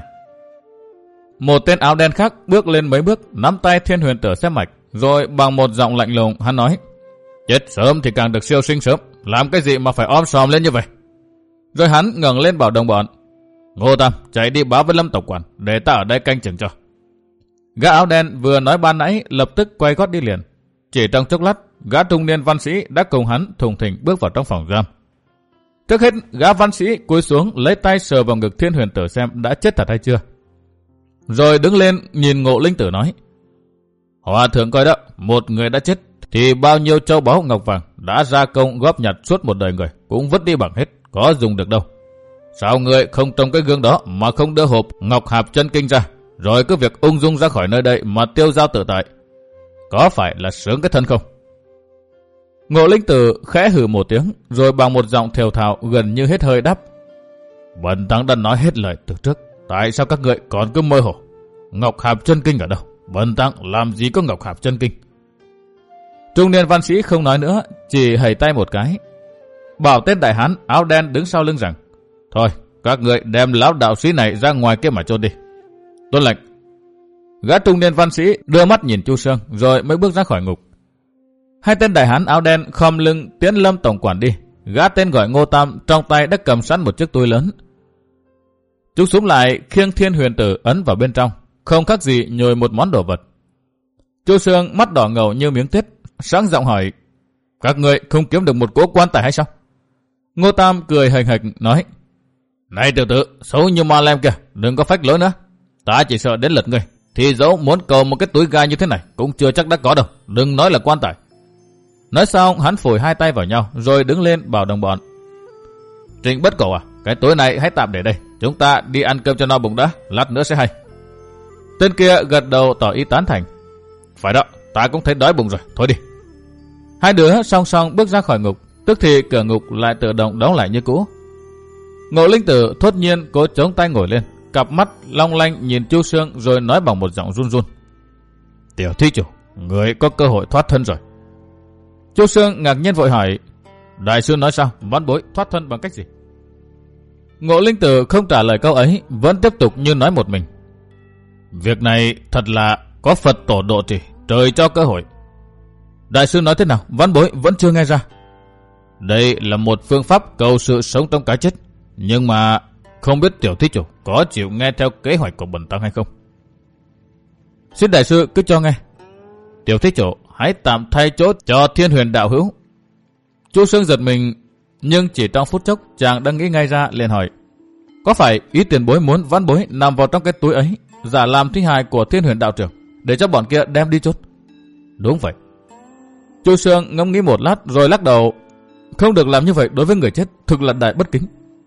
Một tên áo đen khác bước lên mấy bước, nắm tay Thiên Huyền Tử xếp mạch, rồi bằng một giọng lạnh lùng hắn nói: chết sớm thì càng được siêu sinh sớm, làm cái gì mà phải om sòm lên như vậy? Rồi hắn ngẩng lên bảo đồng bọn: Ngô Tam, chạy đi báo với Lâm tổng quản, để ta ở đây canh chừng cho. Gã áo đen vừa nói ban nãy lập tức quay gót đi liền. Chỉ trong chốc lát, gã trung niên văn sĩ đã cùng hắn thùng thình bước vào trong phòng giam. Trước hết, gã văn sĩ cúi xuống lấy tay sờ vào ngực Thiên Huyền Tử xem đã chết thật hay chưa. Rồi đứng lên nhìn Ngộ Linh Tử nói: Hòa thượng coi đó, một người đã chết thì bao nhiêu châu báu ngọc vàng đã ra công góp nhặt suốt một đời người cũng vứt đi bằng hết, có dùng được đâu. Sao người không trông cái gương đó mà không đưa hộp ngọc hạp chân kinh ra, rồi cứ việc ung dung ra khỏi nơi đây mà tiêu dao tự tại? Có phải là sướng cái thân không? Ngộ Linh Tử khẽ hừ một tiếng, rồi bằng một giọng thều thào gần như hết hơi đáp: Bần tăng đã nói hết lời từ trước, tại sao các người còn cứ mơ hồ? Ngọc hạp chân kinh ở đâu? Bần tăng làm gì có ngọc hạp chân kinh? Trung niên văn sĩ không nói nữa, chỉ hầy tay một cái, bảo tên đại hán áo đen đứng sau lưng rằng: Thôi, các người đem lão đạo sĩ này ra ngoài kia mà chôn đi. Tuân lệnh. Gã trung niên văn sĩ đưa mắt nhìn Chu Sương, rồi mới bước ra khỏi ngục. Hai tên đại hán áo đen khom lưng tiến Lâm tổng quản đi. Gã tên gọi Ngô Tam trong tay đã cầm sẵn một chiếc túi lớn. Chúng súng lại khiêng Thiên Huyền Tử ấn vào bên trong, không khác gì nhồi một món đồ vật. Chu Sương mắt đỏ ngầu như miếng tiết, sáng giọng hỏi: Các người không kiếm được một cỗ quan tài hay sao? Ngô Tam cười hềnh hệch nói: Này tiểu tử, xấu như ma lem kìa, đừng có phách lối nữa. Ta chỉ sợ đến lượt ngươi, thì dẫu muốn cầu một cái túi gai như thế này cũng chưa chắc đã có đâu, đừng nói là quan tài. Nói xong hắn phủi hai tay vào nhau, rồi đứng lên bảo đồng bọn: Trịnh Bất Cổ à, cái túi này hãy tạm để đây, chúng ta đi ăn cơm cho no bụng đã, lát nữa sẽ hay. Tên kia gật đầu tỏ ý tán thành: Phải đó, ta cũng thấy đói bụng rồi, thôi đi. Hai đứa song song bước ra khỏi ngục, tức thì cửa ngục lại tự động đóng lại như cũ. Ngộ Linh Tử thốt nhiên cố chống tay ngồi lên, cặp mắt long lanh nhìn Chu Sương rồi nói bằng một giọng run run: Tiểu thí chủ, người có cơ hội thoát thân rồi. Chu Sương ngạc nhiên vội hỏi: Đại sư nói sao, vãn bối thoát thân bằng cách gì? Ngộ Linh Tử không trả lời câu ấy, vẫn tiếp tục như nói một mình: Việc này thật là có Phật tổ độ trì, trời cho cơ hội. Đại sư nói thế nào, vãn bối vẫn chưa nghe ra. Đây là một phương pháp cầu sự sống trong cái chết, nhưng mà không biết tiểu thí chủ có chịu nghe theo kế hoạch của bần tăng hay không? Xin đại sư cứ cho nghe. Tiểu thí chủ hãy tạm thay chỗ cho Thiên Huyền đạo hữu. Chu Sương giật mình, nhưng chỉ trong phút chốc chàng đã nghĩ ngay ra, liền hỏi: Có phải ý tiền bối muốn vãn bối nằm vào trong cái túi ấy, giả làm thi hài của Thiên Huyền đạo trưởng, để cho bọn kia đem đi chốt? Đúng vậy. Chu Sương ngẫm nghĩ một lát rồi lắc đầu: Không được làm như vậy, đối với người chết thực là đại bất kính.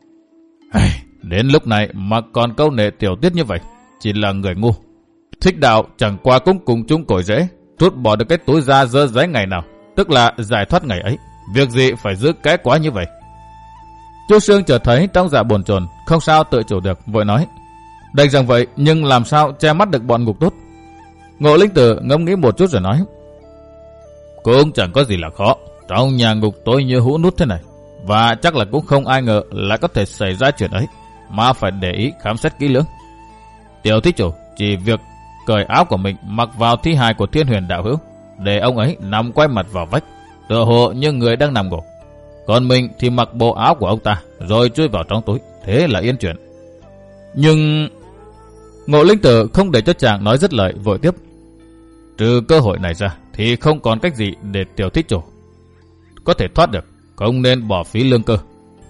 Đến lúc này mà còn câu nệ tiểu tiết như vậy, chỉ là người ngu. Thích đạo chẳng qua cũng cùng chung cội rễ, rút bỏ được cái túi da dơ giấy ngày nào, tức là giải thoát ngày ấy, việc gì phải giữ cái quá như vậy? Chu Sương chợt thấy trong dạ bồn chồn, không sao tự chủ được, vội nói: Đành rằng vậy, nhưng làm sao che mắt được bọn ngục tốt? Ngộ Linh Tử ngẫm nghĩ một chút rồi nói: Cũng chẳng có gì là khó, trong nhà ngục tối như hũ nút thế này, và chắc là cũng không ai ngờ lại có thể xảy ra chuyện ấy, mà phải để ý khám xét kỹ lưỡng. Tiểu thí chủ chỉ việc cởi áo của mình mặc vào thi hài của Thiên Huyền đạo hữu, để ông ấy nằm quay mặt vào vách, tựa hồ như người đang nằm ngủ. Còn mình thì mặc bộ áo của ông ta, rồi chui vào trong túi, thế là yên chuyện. Nhưng Ngộ Linh Tử không để cho chàng nói dứt lời, vội tiếp: Trừ cơ hội này ra thì không còn cách gì để tiểu thí chủ có thể thoát được, không nên bỏ phí lương cơ.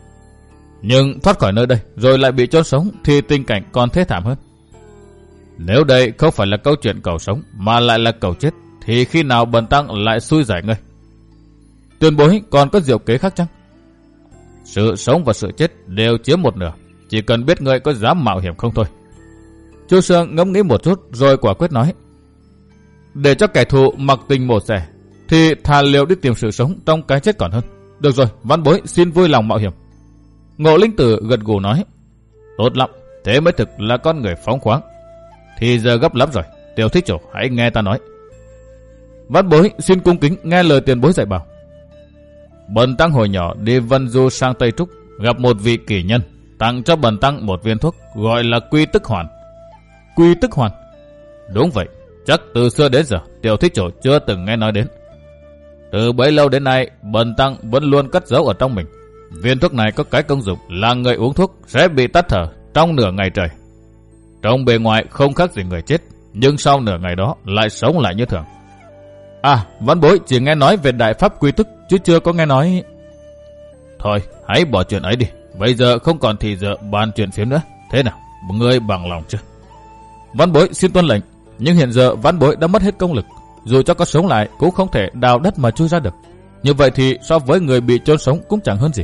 Nhưng thoát khỏi nơi đây rồi lại bị chôn sống thì tình cảnh còn thê thảm hơn. Nếu đây không phải là câu chuyện cầu sống mà lại là cầu chết, thì khi nào bần tăng lại xui giải ngươi? Tuyên bối còn có diệu kế khác chăng? Sự sống và sự chết đều chiếm một nửa, chỉ cần biết ngươi có dám mạo hiểm không thôi. Chu Sương ngẫm nghĩ một chút rồi quả quyết nói. Để cho kẻ thù mặc tình mổ xẻ, thì thà liều đi tìm sự sống trong cái chết còn hơn. Được rồi, văn bối xin vui lòng mạo hiểm. Ngộ Linh Tử gật gù nói. Tốt lắm, thế mới thực là con người phóng khoáng. Thì giờ gấp lắm rồi, Tiểu Thích Chủ hãy nghe ta nói. Văn bối xin cung kính nghe lời tiền bối dạy bảo. Bần tăng hồi nhỏ đi vân du sang Tây Trúc, gặp một vị kỳ nhân, tặng cho bần tăng một viên thuốc gọi là Quy Tức Hoàn. Quy Tức Hoàn? Đúng vậy, chắc từ xưa đến giờ Tiểu Thích Chủ chưa từng nghe nói đến. Từ bấy lâu đến nay, bần tăng vẫn luôn cất giấu ở trong mình. Viên thuốc này có cái công dụng là người uống thuốc sẽ bị tắt thở trong nửa ngày trời. Trong bề ngoài không khác gì người chết, nhưng sau nửa ngày đó lại sống lại như thường. À, văn bối chỉ nghe nói về đại pháp quy tức, chứ chưa có nghe nói... Thôi, hãy bỏ chuyện ấy đi. Bây giờ không còn thì giờ bàn chuyện phiếm nữa. Thế nào, ngươi bằng lòng chưa? Văn bối xin tuân lệnh, nhưng hiện giờ văn bối đã mất hết công lực. Dù cho có sống lại cũng không thể đào đất mà chui ra được. Như vậy thì so với người bị chôn sống cũng chẳng hơn gì.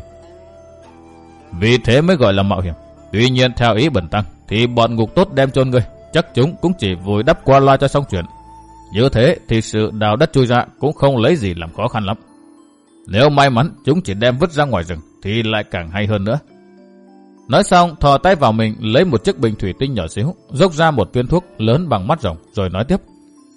Vì thế mới gọi là mạo hiểm. Tuy nhiên theo ý bần tăng thì bọn ngục tốt đem chôn ngươi, chắc chúng cũng chỉ vùi đắp qua loa cho xong chuyện. Như thế thì sự đào đất chui ra cũng không lấy gì làm khó khăn lắm. Nếu may mắn chúng chỉ đem vứt ra ngoài rừng thì lại càng hay hơn nữa. Nói xong thò tay vào mình lấy một chiếc bình thủy tinh nhỏ xíu, dốc ra một viên thuốc lớn bằng mắt rồng rồi nói tiếp.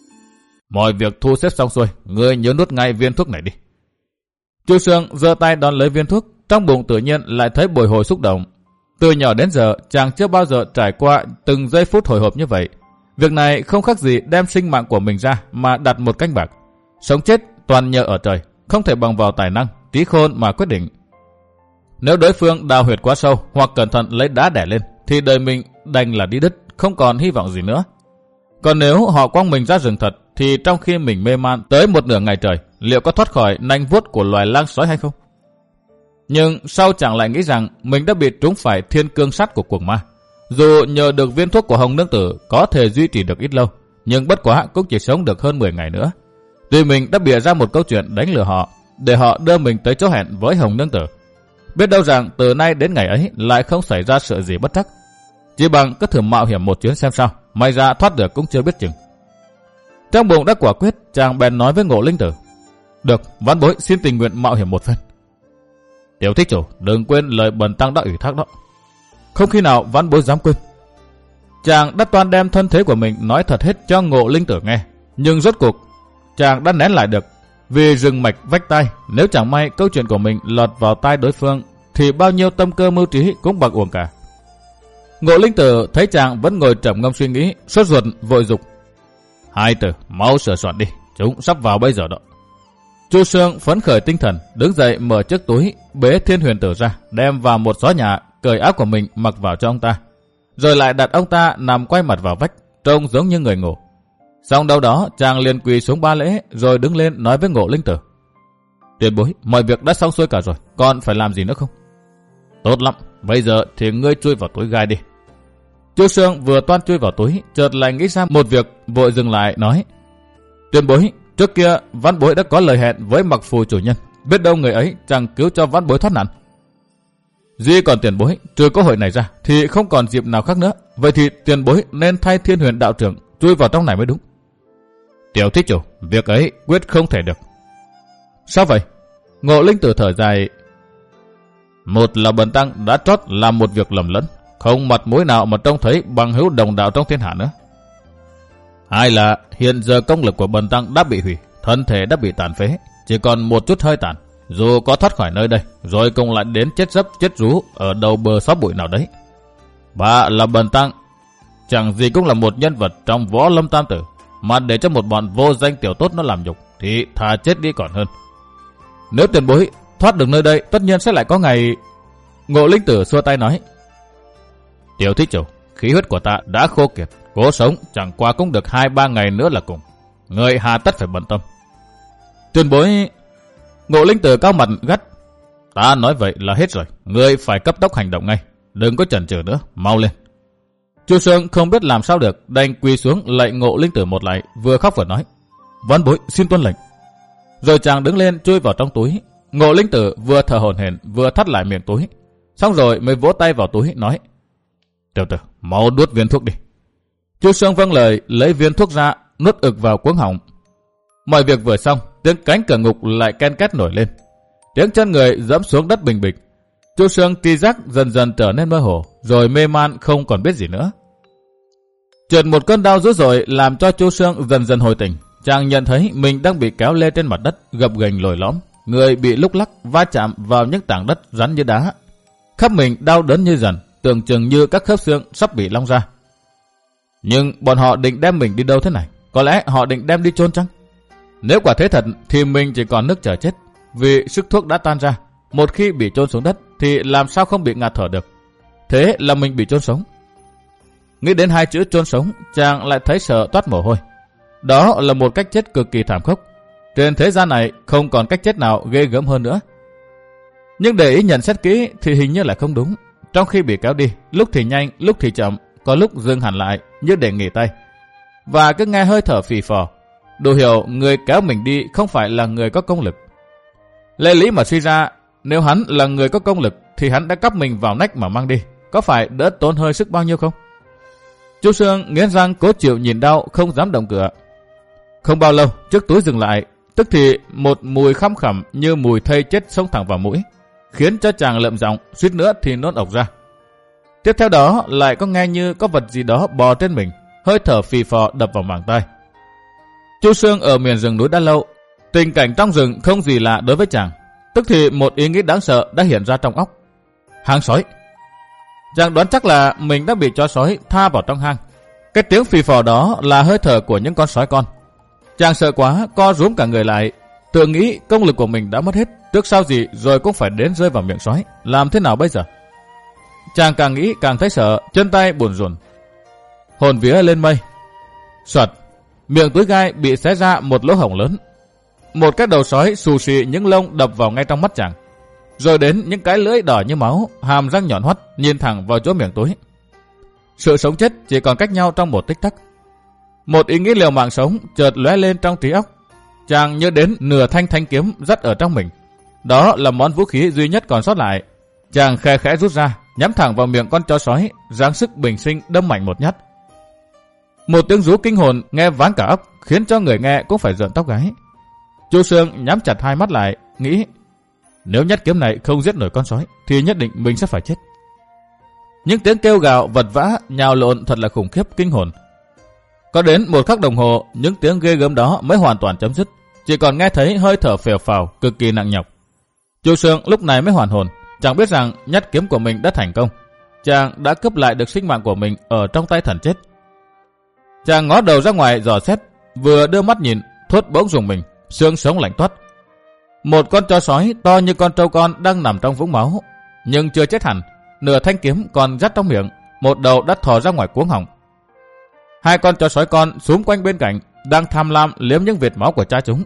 Mọi việc thu xếp xong xuôi, ngươi nhớ nuốt ngay viên thuốc này đi. Chu Sương giơ tay đón lấy viên thuốc, trong bụng tự nhiên lại thấy bồi hồi xúc động. Từ nhỏ đến giờ chàng chưa bao giờ trải qua từng giây phút hồi hộp như vậy. Việc này không khác gì đem sinh mạng của mình ra mà đặt một canh bạc. Sống chết toàn nhờ ở trời, không thể bằng vào tài năng, trí khôn mà quyết định. Nếu đối phương đào huyệt quá sâu hoặc cẩn thận lấy đá đẻ lên thì đời mình đành là đi đứt, không còn hy vọng gì nữa. Còn nếu họ quăng mình ra rừng thật thì trong khi mình mê man tới một nửa ngày trời, liệu có thoát khỏi nanh vuốt của loài lang sói hay không? Nhưng sau chàng lại nghĩ rằng mình đã bị trúng phải thiên cương sắt của cuồng ma. Dù nhờ được viên thuốc của Hồng Nương Tử có thể duy trì được ít lâu, nhưng bất quá cũng chỉ sống được hơn mười ngày nữa. Tuy mình đã bịa ra một câu chuyện đánh lừa họ, để họ đưa mình tới chỗ hẹn với Hồng Nương Tử. Biết đâu rằng từ nay đến ngày ấy lại không xảy ra sự gì bất trắc. Chỉ bằng cứ thử mạo hiểm một chuyến xem sao, may ra thoát được cũng chưa biết chừng. Trong bụng đã quả quyết, chàng bèn nói với Ngộ Linh Tử. Được, văn bối xin tình nguyện mạo hiểm một phen. Tiểu Thích Chủ, đừng quên lời bần tăng đã ủy thác đó. Không khi nào văn bối dám quên. Chàng đã toan đem thân thế của mình nói thật hết cho Ngộ Linh Tử nghe, nhưng rốt cuộc chàng đã nén lại được. Vì rừng mạch vách tai, nếu chẳng may câu chuyện của mình lọt vào tai đối phương thì bao nhiêu tâm cơ mưu trí cũng bạc uổng cả. Ngộ Linh Tử thấy chàng vẫn ngồi trầm ngâm suy nghĩ, sốt ruột vội dục. Hai tử, mau sửa soạn đi, chúng sắp vào bây giờ đó. Chu Sương phấn khởi tinh thần, đứng dậy mở chiếc túi, bế Thiên Huyền Tử ra, đem vào một xó nhà, cởi áo của mình mặc vào cho ông ta. Rồi lại đặt ông ta nằm quay mặt vào vách, trông giống như người ngủ. Xong đâu đó, chàng liền quỳ xuống ba lễ, rồi đứng lên nói với Ngộ Linh Tử. Tiền bối, mọi việc đã xong xuôi cả rồi, còn phải làm gì nữa không? Tốt lắm, bây giờ thì ngươi chui vào túi gai đi. Chu Sương vừa toan chui vào túi, chợt lại nghĩ ra một việc, vội dừng lại nói. Tiền bối, trước kia văn bối đã có lời hẹn với Mặc Phù chủ nhân, biết đâu người ấy chẳng cứu cho văn bối thoát nạn. Duy còn tiền bối, trừ cơ hội này ra thì không còn dịp nào khác nữa. Vậy thì tiền bối nên thay Thiên Huyền đạo trưởng chui vào trong này mới đúng. Tiểu Thích Chủ, việc ấy quyết không thể được. Sao vậy? Ngộ Linh Tử thở dài. Một là bần tăng đã trót làm một việc lầm lẫn, không mặt mũi nào mà trông thấy bằng hữu đồng đạo trong thiên hạ nữa. Hai là hiện giờ công lực của bần tăng đã bị hủy, thân thể đã bị tàn phế, chỉ còn một chút hơi tàn. Dù có thoát khỏi nơi đây, rồi cùng lại đến chết dấp chết rú ở đầu bờ xó bụi nào đấy. Ba là bần tăng chẳng gì cũng là một nhân vật trong võ lâm tam tử, mà để cho một bọn vô danh tiểu tốt nó làm nhục thì thà chết đi còn hơn. Nếu tiền bối thoát được nơi đây, tất nhiên sẽ lại có ngày. Ngộ Linh Tử xua tay nói. Tiểu Thích Chủ, khí huyết của ta đã khô kiệt, cố sống chẳng qua cũng được hai ba ngày nữa là cùng. Người hà tất phải bận tâm. Tiền bối. Ngộ Linh Tử cao mặt gắt. Ta nói vậy là hết rồi, ngươi phải cấp tốc hành động ngay, đừng có chần chừ nữa, mau lên. Chu Sương không biết làm sao được, đành quỳ xuống lạy Ngộ Linh Tử một lạy, vừa khóc vừa nói. Văn bối xin tuân lệnh. Rồi chàng đứng lên chui vào trong túi. Ngộ Linh Tử vừa thở hổn hển vừa thắt lại miệng túi, xong rồi mới vỗ tay vào túi nói. Tiểu tử, mau nuốt viên thuốc đi. Chu Sương vâng lời, lấy viên thuốc ra, nuốt ực vào cuống họng. Mọi việc vừa xong, tiếng cánh cửa ngục lại ken két nổi lên. Tiếng chân người dẫm xuống đất bình bịch. Chu Sương tri giác dần dần trở nên mơ hồ, rồi mê man không còn biết gì nữa. Chợt một cơn đau dữ dội làm cho Chu Sương dần dần hồi tỉnh. Chàng nhận thấy mình đang bị kéo lê trên mặt đất, gập ghềnh lồi lõm, người bị lúc lắc va chạm vào những tảng đất rắn như đá. Khắp mình đau đớn như dần, tưởng chừng như các khớp xương sắp bị long ra. Nhưng bọn họ định đem mình đi đâu thế này? Có lẽ họ định đem đi chôn chăng? Nếu quả thế thật thì mình chỉ còn nước chờ chết, vì sức thuốc đã tan ra. Một khi bị chôn xuống đất thì làm sao không bị ngạt thở được? Thế là mình bị chôn sống. Nghĩ đến hai chữ chôn sống, chàng lại thấy sợ toát mồ hôi. Đó là một cách chết cực kỳ thảm khốc. Trên thế gian này không còn cách chết nào ghê gớm hơn nữa. Nhưng để ý nhận xét kỹ thì hình như là không đúng. Trong khi bị kéo đi, lúc thì nhanh, lúc thì chậm, có lúc dừng hẳn lại như để nghỉ tay. Và cứ nghe hơi thở phì phò, đủ hiểu người kéo mình đi không phải là người có công lực. Lẽ lý mà suy ra, nếu hắn là người có công lực thì hắn đã cắp mình vào nách mà mang đi, có phải đỡ tốn hơi sức bao nhiêu không? Chu Sương nghiến răng cố chịu nhìn đau, không dám động cửa. Không bao lâu, chiếc túi dừng lại, tức thì một mùi khăm khẳm như mùi thây chết xông thẳng vào mũi, khiến cho chàng lợm giọng, suýt nữa thì nôn ọc ra. Tiếp theo đó lại có nghe như có vật gì đó bò trên mình, hơi thở phì phò đập vào màng tai. Chu Sương ở miền rừng núi đã lâu, tình cảnh trong rừng không gì lạ đối với chàng, tức thì một ý nghĩ đáng sợ đã hiện ra trong óc. Hang sói. Chàng đoán chắc là mình đã bị chó sói tha vào trong hang. Cái tiếng phì phò đó là hơi thở của những con sói con. Chàng sợ quá, co rúm cả người lại, tự nghĩ công lực của mình đã mất hết, trước sau gì rồi cũng phải đến rơi vào miệng sói. Làm thế nào bây giờ? Chàng càng nghĩ càng thấy sợ, chân tay buồn rùn. Hồn vía lên mây. Soạt, miệng túi gai bị xé ra một lỗ hổng lớn. Một cái đầu sói xù xì những lông đập vào ngay trong mắt chàng. Rồi đến những cái lưỡi đỏ như máu, hàm răng nhọn hoắt nhìn thẳng vào chỗ miệng túi. Sự sống chết chỉ còn cách nhau trong một tích tắc. Một ý nghĩ liều mạng sống chợt lóe lên trong trí óc. Chàng nhớ đến nửa thanh thanh kiếm dắt ở trong mình. Đó là món vũ khí duy nhất còn sót lại. Chàng khe khẽ rút ra, nhắm thẳng vào miệng con chó sói, giáng sức bình sinh đâm mạnh một nhát. Một tiếng rú kinh hồn nghe váng cả óc, khiến cho người nghe cũng phải rợn tóc gáy. Chu Sương nhắm chặt hai mắt lại, nghĩ nếu nhát kiếm này không giết nổi con sói thì nhất định mình sẽ phải chết. Những tiếng kêu gào vật vã nhào lộn thật là khủng khiếp kinh hồn. Có đến một khắc đồng hồ, những tiếng ghê gớm đó mới hoàn toàn chấm dứt, chỉ còn nghe thấy hơi thở phèo phào cực kỳ nặng nhọc. Chu Sương lúc này mới hoàn hồn, chàng biết rằng nhát kiếm của mình đã thành công. Chàng đã cướp lại được sinh mạng của mình ở trong tay thần chết. Chàng ngó đầu ra ngoài dò xét, vừa đưa mắt nhìn, thốt bỗng rùng mình, xương sống lạnh toát. Một con chó sói to như con trâu con đang nằm trong vũng máu, nhưng chưa chết hẳn, nửa thanh kiếm còn dắt trong miệng, một đầu đã thò ra ngoài cuống họng. Hai con chó sói con xúm quanh bên cạnh, đang tham lam liếm những vệt máu của cha chúng.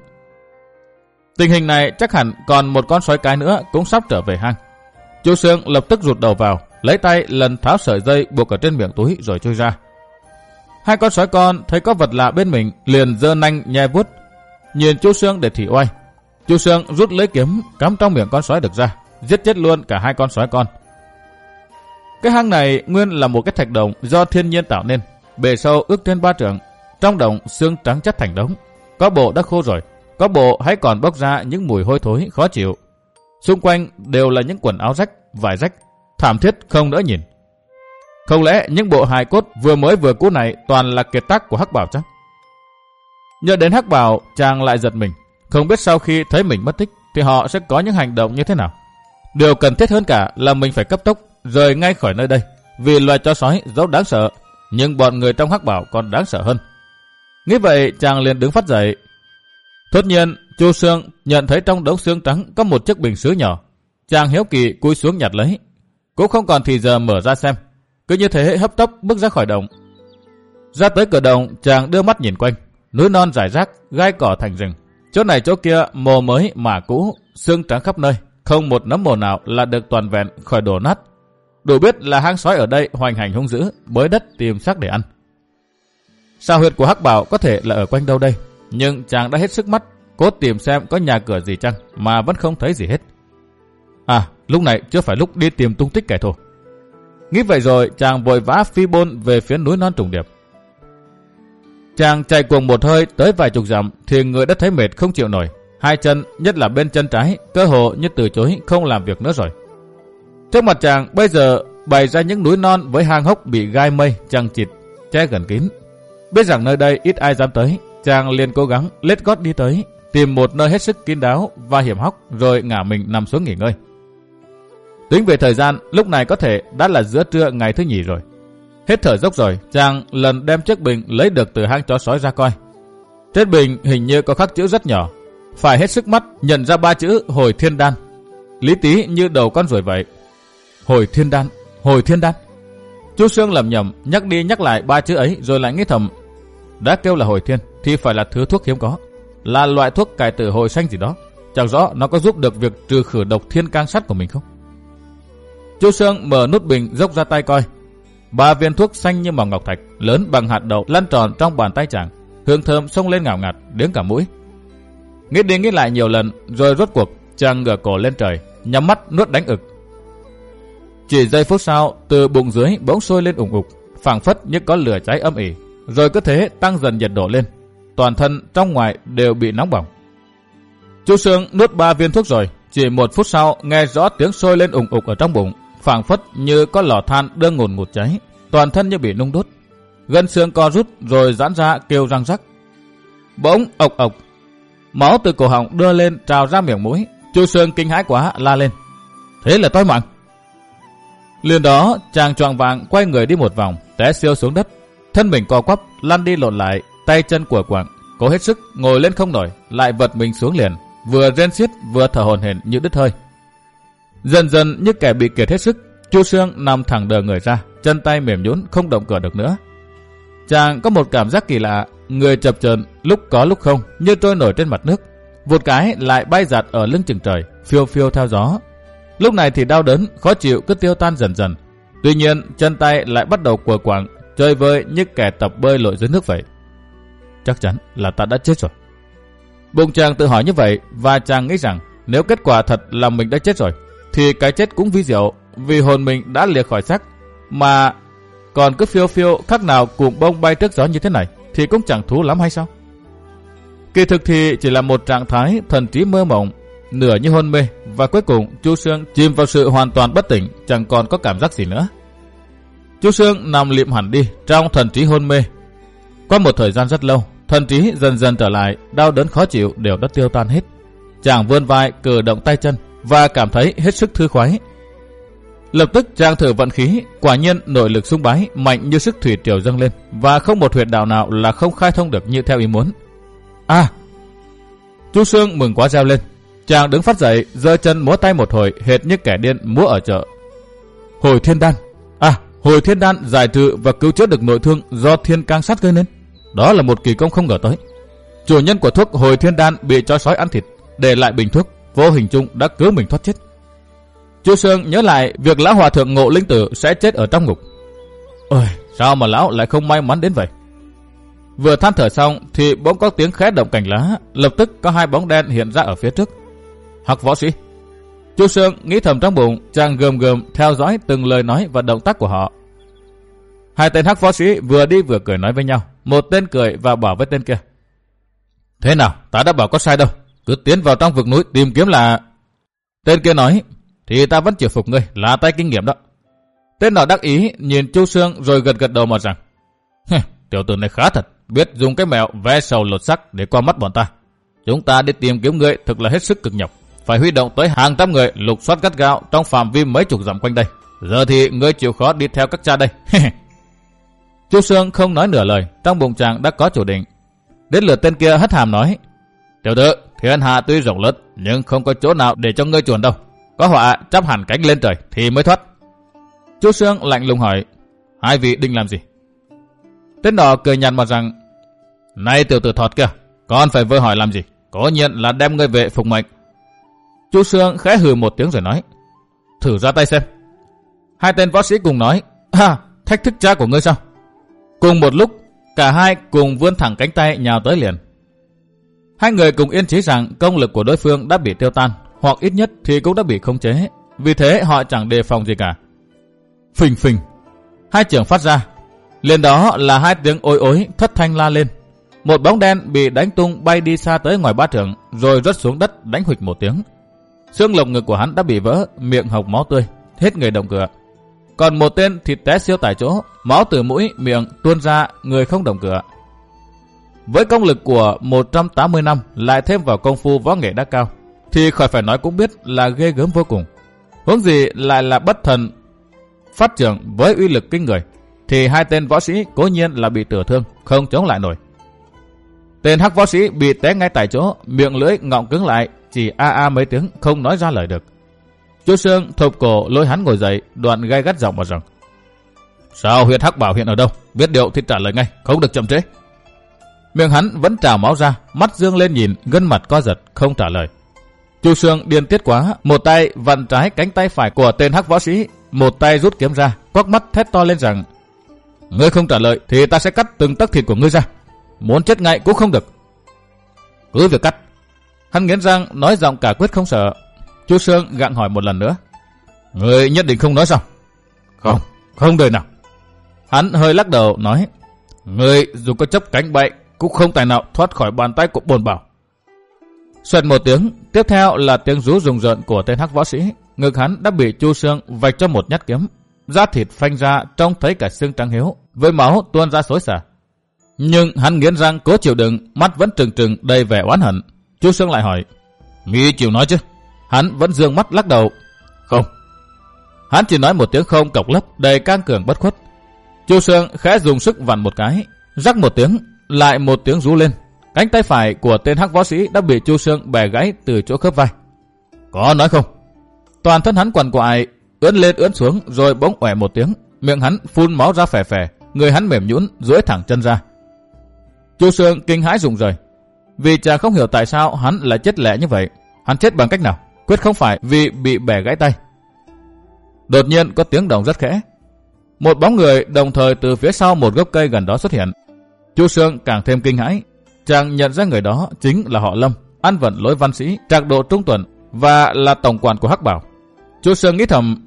Tình hình này chắc hẳn còn một con sói cái nữa cũng sắp trở về hang. Chu Sương lập tức rụt đầu vào, lấy tay lần tháo sợi dây buộc ở trên miệng túi rồi chui ra. Hai con sói con thấy có vật lạ bên mình, liền giơ nanh nhai vuốt, nhìn Chu Sương để thị oai. Chu Sương rút lấy kiếm cắm trong miệng con sói được ra, giết chết luôn cả hai con sói con. Cái hang này nguyên là một cái thạch động do thiên nhiên tạo nên, bề sâu ước trên ba trượng, trong động xương trắng chất thành đống, có bộ đã khô rồi, có bộ hãy còn bốc ra những mùi hôi thối khó chịu. Xung quanh đều là những quần áo rách, vải rách, thảm thiết không đỡ nhìn. Không lẽ những bộ hài cốt vừa mới vừa cũ này toàn là kiệt tác của Hắc Bảo chắc? Nhớ đến Hắc Bảo, chàng lại giật mình, không biết sau khi thấy mình mất tích thì họ sẽ có những hành động như thế nào. Điều cần thiết hơn cả là mình phải cấp tốc rời ngay khỏi nơi đây, vì loài chó sói dẫu đáng sợ, nhưng bọn người trong Hắc Bảo còn đáng sợ hơn. Nghĩ vậy, chàng liền đứng phát dậy.突nhiên, Chu Sương nhận thấy trong đống xương trắng có một chiếc bình sứ nhỏ. Chàng hiếu kỳ cúi xuống nhặt lấy, cũng không còn thì giờ mở ra xem, cứ như thế hấp tấp bước ra khỏi động. Ra tới cửa động, chàng đưa mắt nhìn quanh, núi non rải rác, gai cỏ thành rừng, chỗ này chỗ kia mồ mới mà cũ, xương trắng khắp nơi, không một nấm mồ nào là được toàn vẹn khỏi đổ nát. Đủ biết là hang sói ở đây hoành hành hung dữ, bới đất tìm xác để ăn. Sao huyệt của Hắc Bảo có thể là ở quanh đâu đây? Nhưng chàng đã hết sức mắt, cố tìm xem có nhà cửa gì chăng, mà vẫn không thấy gì hết. À, lúc này chưa phải lúc đi tìm tung tích kẻ thù. Nghĩ vậy rồi chàng vội vã phi bôn về phía núi non trùng điệp. Chàng chạy cuồng một hơi tới vài chục dặm thì người đã thấy mệt không chịu nổi. Hai chân, nhất là bên chân trái, cơ hồ như từ chối không làm việc nữa rồi. Trước mặt chàng bây giờ bày ra những núi non với hang hốc bị gai mây chằng chịt che gần kín. Biết rằng nơi đây ít ai dám tới, chàng liền cố gắng lết gót đi tới, tìm một nơi hết sức kín đáo và hiểm hóc rồi ngả mình nằm xuống nghỉ ngơi. Tính về thời gian, lúc này có thể đã là giữa trưa ngày thứ nhì rồi. Hết thở dốc rồi, chàng lần đem chiếc bình lấy được từ hang chó sói ra coi. Trên bình hình như có khắc chữ rất nhỏ, phải hết sức mắt nhận ra ba chữ Hồi Thiên Đan. Lý tí như đầu con ruồi vậy. Hồi Thiên Đan, Hồi Thiên Đan. Chu Sương lẩm nhẩm nhắc đi nhắc lại ba chữ ấy rồi lại nghĩ thầm, đã kêu là hồi thiên thì phải là thứ thuốc hiếm có, là loại thuốc cải tử hồi sanh gì đó, chẳng rõ nó có giúp được việc trừ khử độc thiên can sắt của mình không. Chu Sương mở nút bình dốc ra tay coi. Ba viên thuốc xanh như màu ngọc thạch, lớn bằng hạt đậu lăn tròn trong bàn tay chàng, hương thơm xông lên ngào ngạt đến cả mũi. Nghĩ đi nghĩ lại nhiều lần rồi rốt cuộc chàng ngửa cổ lên trời, nhắm mắt nuốt đánh ực. Chỉ giây phút sau, từ bụng dưới bỗng sôi lên ủng ục, phảng phất như có lửa cháy âm ỉ, rồi cứ thế tăng dần nhiệt độ lên, toàn thân trong ngoài đều bị nóng bỏng. Chu Sương nuốt ba viên thuốc rồi, chỉ một phút sau nghe rõ tiếng sôi lên ủng ục ở trong bụng, phảng phất như có lò than đang ngùn ngụt cháy, toàn thân như bị nung đốt, gân xương co rút rồi giãn ra kêu răng rắc. Bỗng ộc ộc, máu từ cổ họng đưa lên trào ra miệng mũi. Chu Sương kinh hãi quá la lên, thế là tôi mạng. Liền đó chàng choàng vàng quay người đi một vòng, té siêu xuống đất, thân mình co quắp lăn đi lộn lại, tay chân của quạng, cố hết sức ngồi lên không nổi, lại vật mình xuống liền, vừa rên xiết vừa thở hổn hển như đứt hơi. Dần dần như kẻ bị kiệt hết sức, Chu Sương nằm thẳng đờ người ra, chân tay mềm nhũn không động cựa được nữa. Chàng có một cảm giác kỳ lạ, người chập chờn lúc có lúc không, như trôi nổi trên mặt nước, vụt cái lại bay giạt ở lưng chừng trời, phiêu phiêu theo gió. Lúc này thì đau đớn, khó chịu cứ tiêu tan dần dần. Tuy nhiên chân tay lại bắt đầu quờ quạng, chơi vơi như kẻ tập bơi lội dưới nước vậy. Chắc chắn là ta đã chết rồi. Bụng chàng tự hỏi như vậy, và chàng nghĩ rằng nếu kết quả thật là mình đã chết rồi, thì cái chết cũng vi diệu, vì hồn mình đã lìa khỏi xác, mà còn cứ phiêu phiêu khác nào cụm bông bay trước gió như thế này, thì cũng chẳng thú lắm hay sao? Kỳ thực thì chỉ là một trạng thái thần trí mơ mộng, nửa như hôn mê, và cuối cùng Chu Sương chìm vào sự hoàn toàn bất tỉnh, chẳng còn có cảm giác gì nữa. Chu Sương nằm liệm hẳn đi trong thần trí hôn mê. Qua một thời gian rất lâu, thần trí dần dần trở lại, đau đớn khó chịu đều đã tiêu tan hết. Chàng vươn vai, cử động tay chân và cảm thấy hết sức thư khoái. Lập tức chàng thử vận khí, quả nhiên nội lực xung bái mạnh như sức thủy triều dâng lên, và không một huyệt đạo nào là không khai thông được như theo ý muốn. À! Chu Sương mừng quá reo lên. Chàng đứng phát dậy, giơ chân múa tay một hồi, hệt như kẻ điên múa ở chợ. Hồi Thiên Đan! À! Hồi Thiên Đan giải trừ và cứu chữa được nội thương do thiên can sát gây nên. Đó là một kỳ công không ngờ tới. Chủ nhân của thuốc Hồi Thiên Đan bị chó sói ăn thịt, để lại bình thuốc, vô hình chung đã cứu mình thoát chết. Chu Sương nhớ lại việc lão hòa thượng Ngộ Linh Tử sẽ chết ở trong ngục. Ôi, sao mà lão lại không may mắn đến vậy? Vừa than thở xong thì bỗng có tiếng khẽ động cành lá, lập tức có hai bóng đen hiện ra ở phía trước. Hắc võ sĩ. Chu Sương nghĩ thầm trong bụng, chàng gườm gườm theo dõi từng lời nói và động tác của họ. Hai tên hắc võ sĩ vừa đi vừa cười nói với nhau, một tên cười và bảo với tên kia: Thế nào, ta đã bảo có sai đâu, cứ tiến vào trong vực núi tìm kiếm là... Tên kia nói: Thì ta vẫn chịu phục ngươi, là tay kinh nghiệm đó. Tên nọ đắc ý nhìn Chu Sương rồi gật gật đầu mà rằng: Tiểu tử này khá thật, biết dùng cái mẹo ve sầu lột sắc để qua mắt bọn ta. Chúng ta đi tìm kiếm ngươi thực là hết sức cực nhọc, phải huy động tới hàng trăm người lục soát gắt gao trong phạm vi mấy chục dặm quanh đây. Giờ thì ngươi chịu khó đi theo các cha đây. Chu Sương không nói nửa lời, trong bụng chàng đã có chủ định. Đến lượt tên kia hất hàm nói: Tiểu tử, thiên hạ tuy rộng lớn nhưng không có chỗ nào để cho ngươi chuồn đâu. Có họa chắp hẳn cánh lên trời thì mới thoát. Chu Sương lạnh lùng hỏi: Hai vị định làm gì? Tên nọ cười nhạt mà rằng: Này tiểu tử thọt kia, con phải vơ hỏi làm gì? Cố nhiên là đem ngươi về phục mệnh. Chu Sương khẽ hừ một tiếng rồi nói: Thử ra tay xem. Hai tên võ sĩ cùng nói: À, thách thức cha của ngươi sao? Cùng một lúc, cả hai cùng vươn thẳng cánh tay nhào tới liền. Hai người cùng yên chí rằng công lực của đối phương đã bị tiêu tan, hoặc ít nhất thì cũng đã bị khống chế, vì thế họ chẳng đề phòng gì cả. Phình phình, hai chưởng phát ra. Liền đó là hai tiếng ôi ối thất thanh la lên. Một bóng đen bị đánh tung bay đi xa tới ngoài ba trượng, rồi rớt xuống đất đánh huỵch một tiếng. Xương lồng ngực của hắn đã bị vỡ, miệng hộc máu tươi, hết người động cựa. Còn một tên thì té siêu tại chỗ, máu từ mũi, miệng tuôn ra, người không động cựa. Với công lực của một trăm tám mươi năm lại thêm vào công phu võ nghệ đã cao, thì khỏi phải nói cũng biết là ghê gớm vô cùng. Huống gì lại là bất thần phát trưởng với uy lực kinh người, thì hai tên võ sĩ cố nhiên là bị tử thương, không chống lại nổi. Tên hắc võ sĩ bị té ngay tại chỗ, miệng lưỡi ngọng cứng lại, chỉ a a mấy tiếng không nói ra lời được. Chu Sương thộp cổ lôi hắn ngồi dậy, đoạn gai gắt giọng vào rằng: Sao huyệt hắc bảo hiện ở đâu? Biết điệu thì trả lời ngay, không được chậm trễ. Miệng hắn vẫn trào máu ra, mắt dương lên nhìn, gân mặt co giật, không trả lời. Chu Sương điên tiết quá, một tay vặn trái cánh tay phải của tên hắc võ sĩ, một tay rút kiếm ra, quắc mắt thét to lên rằng: Ngươi không trả lời thì ta sẽ cắt từng tấc thịt của ngươi ra, muốn chết ngay cũng không được. Cứ việc cắt. Hắn nghiến răng nói giọng cả quyết không sợ. Chu Sương gặng hỏi một lần nữa: Ngươi nhất định không nói sao? Không, không đời nào. Hắn hơi lắc đầu nói: Ngươi dù có chấp cánh bay cũng không tài nào thoát khỏi bàn tay của bổn bảo. Xoẹt một tiếng, tiếp theo là tiếng rú rùng rợn của tên hắc võ sĩ. Ngực hắn đã bị Chu Sương vạch cho một nhát kiếm, da thịt phanh ra trông thấy cả xương trắng hiếu, với máu tuôn ra xối xả. Nhưng hắn nghiến răng cố chịu đựng, mắt vẫn trừng trừng đầy vẻ oán hận. Chu Sương lại hỏi: Mi chịu nói chứ? Hắn vẫn dương mắt lắc đầu: Không. Hắn chỉ nói một tiếng không cộc lấp đầy cang cường bất khuất. Chu Sương khẽ dùng sức vặn một cái, rắc một tiếng, lại một tiếng rú lên. Cánh tay phải của tên hắc võ sĩ đã bị Chu Sương bẻ gãy từ chỗ khớp vai. Có nói không? Toàn thân hắn quằn quại, ưỡn lên ưỡn xuống, rồi bỗng oẻ một tiếng, miệng hắn phun máu ra phè phè, người hắn mềm nhũn, duỗi thẳng chân ra. Chu Sương kinh hãi rụng rời, vì chàng không hiểu tại sao hắn lại chết lẹ như vậy. Hắn chết bằng cách nào? Quyết không phải vì bị bẻ gãy tay. Đột nhiên có tiếng động rất khẽ. Một bóng người đồng thời từ phía sau một gốc cây gần đó xuất hiện. Chu Sương càng thêm kinh hãi. Chàng nhận ra người đó chính là họ Lâm, ăn vận lối văn sĩ, trạc độ trung tuần và là tổng quản của Hắc Bảo. Chu Sương nghĩ thầm: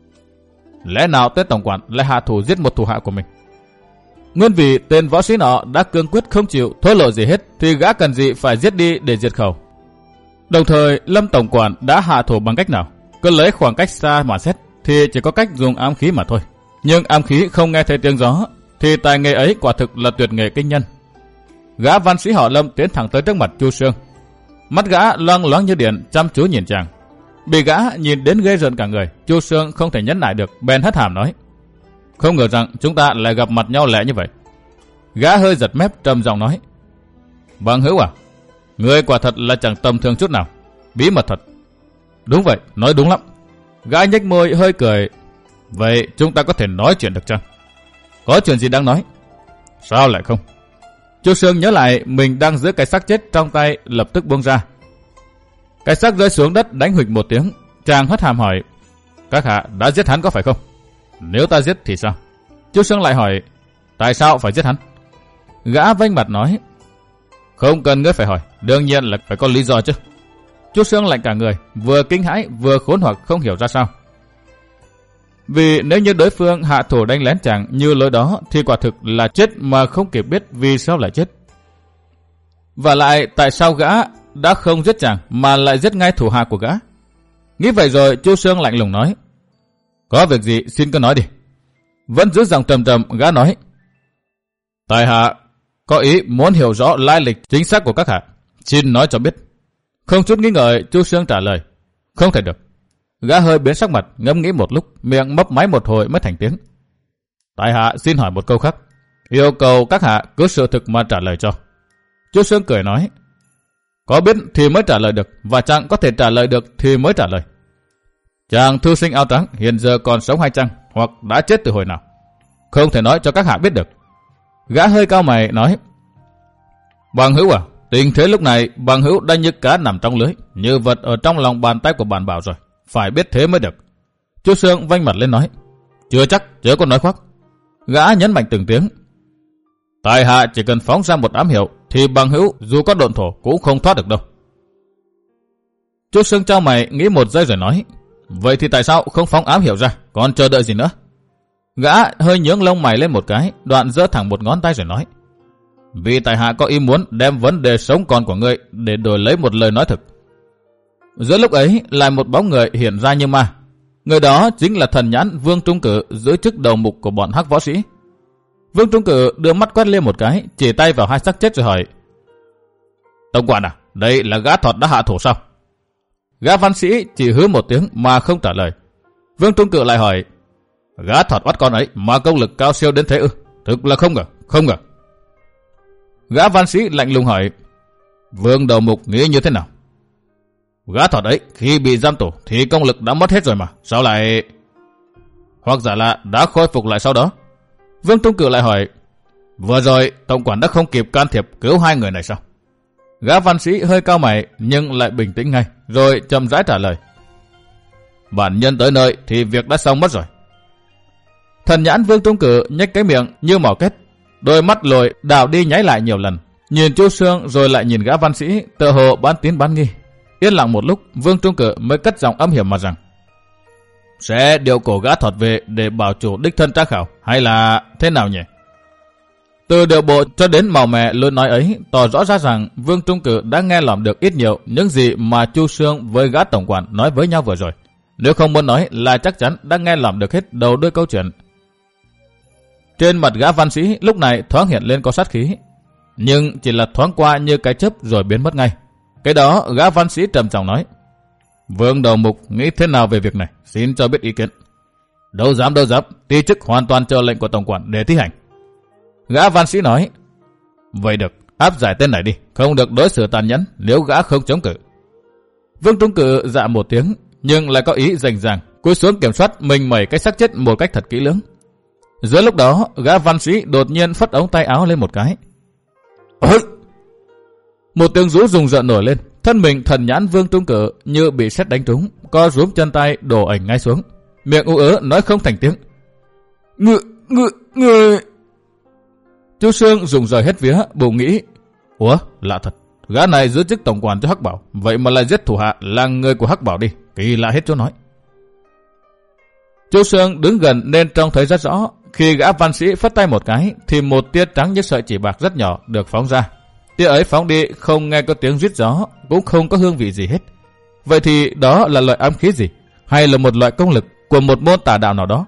Lẽ nào tên tổng quản lại hạ thủ giết một thủ hạ của mình? Nguyên vì tên võ sĩ nọ đã cương quyết không chịu thổ lộ gì hết, thì gã cần gì phải giết đi để diệt khẩu. Đồng thời Lâm tổng quản đã hạ thủ bằng cách nào? Cứ lấy khoảng cách xa mà xét thì chỉ có cách dùng ám khí mà thôi. Nhưng ám khí không nghe thấy tiếng gió, thì tài nghề ấy quả thực là tuyệt nghề kinh nhân. Gã văn sĩ họ Lâm tiến thẳng tới trước mặt Chu Sương. Mắt gã loang loáng như điện, chăm chú nhìn chàng. Bị gã nhìn đến ghê rợn cả người, Chu Sương không thể nhẫn nại được, bèn hất hàm nói: Không ngờ rằng chúng ta lại gặp mặt nhau lẹ như vậy. Gã hơi giật mép, trầm giọng nói: Bằng hữu à, ngươi quả thật là chẳng tầm thường chút nào, bí mật thật. Đúng vậy, nói đúng lắm. Gã nhếch môi hơi cười: Vậy chúng ta có thể nói chuyện được chăng? Có chuyện gì đang nói? Sao lại không? Chu Sương nhớ lại mình đang giữ cái xác chết trong tay, lập tức buông ra. Cái xác rơi xuống đất đánh huỵch một tiếng. Chàng hất hàm hỏi: Các hạ đã giết hắn có phải không? Nếu ta giết thì sao? Chu Sương lại hỏi: Tại sao phải giết hắn? Gã vênh mặt nói: Không cần ngươi phải hỏi, đương nhiên là phải có lý do chứ. Chu Sương lạnh cả người, vừa kinh hãi vừa khốn hoặc không hiểu ra sao. Vì nếu như đối phương hạ thủ đánh lén chàng như lối đó thì quả thực là chết mà không kịp biết vì sao lại chết. Và lại tại sao gã đã không giết chàng mà lại giết ngay thủ hạ của gã? Nghĩ vậy rồi Chu Sương lạnh lùng nói: Có việc gì xin cứ nói đi. Vẫn giữ giọng trầm trầm, gã nói: Tại hạ có ý muốn hiểu rõ lai lịch chính xác của các hạ, xin nói cho biết. Không chút nghi ngờ Chu Sương trả lời: Không thể được. Gã hơi biến sắc mặt, ngẫm nghĩ một lúc, miệng mấp máy một hồi mới thành tiếng: Tại hạ xin hỏi một câu khác, yêu cầu các hạ cứ sự thực mà trả lời cho. Chu Sương cười nói: Có biết thì mới trả lời được, và chàng có thể trả lời được thì mới trả lời. Chàng thư sinh áo trắng hiện giờ còn sống hay chăng, hoặc đã chết từ hồi nào? Không thể nói cho các hạ biết được. Gã hơi cao mày nói: Bằng hữu à, tình thế lúc này bằng hữu đã như cá nằm trong lưới, như vật ở trong lòng bàn tay của bản bảo rồi, phải biết thế mới được. Chu Sương vênh mặt lên nói: Chưa chắc, chớ có nói khoác. Gã nhấn mạnh từng tiếng: Tại hạ chỉ cần phóng ra một ám hiệu thì bằng hữu dù có độn thổ cũng không thoát được đâu. Chu Sương trao mày nghĩ một giây rồi nói: Vậy thì tại sao không phóng ám hiệu ra, còn chờ đợi gì nữa? Gã hơi nhướng lông mày lên một cái, đoạn giơ thẳng một ngón tay rồi nói: Vì tại hạ có ý muốn đem vấn đề sống còn của ngươi để đổi lấy một lời nói thực. Giữa lúc ấy lại một bóng người hiện ra như ma. Người đó chính là thần nhãn Vương Trung Cử giữ chức đầu mục của bọn hắc võ sĩ. Vương Trung Cử đưa mắt quét lên một cái, chỉ tay vào hai xác chết rồi hỏi: Tổng quản à, đây là gã thọt đã hạ thủ sao? Gã văn sĩ chỉ hứ một tiếng mà không trả lời. Vương Trung Cử lại hỏi: Gã thọt bắt con ấy mà công lực cao siêu đến thế ư? Thực là không ngờ, không ngờ. Gã văn sĩ lạnh lùng hỏi: Vương đầu mục nghĩ như thế nào? Gã thọt ấy khi bị giam tù thì công lực đã mất hết rồi mà, sao lại... Hoặc giả là đã khôi phục lại sau đó? Vương Trung Cử lại hỏi: Vừa rồi tổng quản đã không kịp can thiệp cứu hai người này sao? Gã văn sĩ hơi cao mày nhưng lại bình tĩnh ngay, rồi chậm rãi trả lời: Bản nhân tới nơi thì việc đã xong mất rồi. Thần nhãn Vương Trung Cử nhếch cái miệng như mỏ kết, đôi mắt lồi đảo đi nháy lại nhiều lần, nhìn Chu Xương rồi lại nhìn gã văn sĩ, tựa hồ bán tín bán nghi. Yên lặng một lúc, Vương Trung Cử mới cất giọng âm hiểm mà rằng: Sẽ điều cổ gã thọt về để bảo chủ đích thân tra khảo, hay là thế nào nhỉ? Từ điều bộ cho đến màu mè luôn nói ấy tỏ rõ ra rằng Vương Trung Cử đã nghe lỏm được ít nhiều những gì mà Chu Xương với gã tổng quản nói với nhau vừa rồi. Nếu không muốn nói là chắc chắn đã nghe lỏm được hết đầu đuôi câu chuyện. Trên mặt gã văn sĩ lúc này thoáng hiện lên có sát khí, nhưng chỉ là thoáng qua như cái chớp rồi biến mất ngay. Cái đó gã văn sĩ trầm trọng nói: Vương đầu mục nghĩ thế nào về việc này, xin cho biết ý kiến. Đâu dám đâu dám, ti chức hoàn toàn chờ lệnh của tổng quản để thi hành. Gã văn sĩ nói: Vậy được, áp giải tên này đi, không được đối xử tàn nhẫn nếu gã không chống cự. Vương Trung Cử dạ một tiếng, nhưng lại có ý rành ràng cúi xuống kiểm soát mình mẩy cái xác chết một cách thật kỹ lưỡng. Giữa lúc đó, gã văn sĩ đột nhiên phất ống tay áo lên một cái. Ôi! Một tiếng rú rùng rợn nổi lên, thân mình thần nhãn Vương Trung Cử như bị sét đánh trúng, co rúm chân tay đổ ảnh ngay xuống, miệng ú ớ nói không thành tiếng: Ngự, ngự, ngự. Chu Xương rùng rời hết vía, bụng nghĩ: Ủa, lạ thật, gã này giữ chức tổng quản cho Hắc Bảo, vậy mà lại giết thủ hạ là người của Hắc Bảo đi, kỳ lạ hết chỗ nói. Chu Xương đứng gần nên trông thấy rất rõ. Khi gã văn sĩ phất tay một cái thì một tia trắng như sợi chỉ bạc rất nhỏ được phóng ra. Tia ấy phóng đi không nghe có tiếng rít gió, cũng không có hương vị gì hết. Vậy thì đó là loại ám khí gì, hay là một loại công lực của một môn tà đạo nào đó?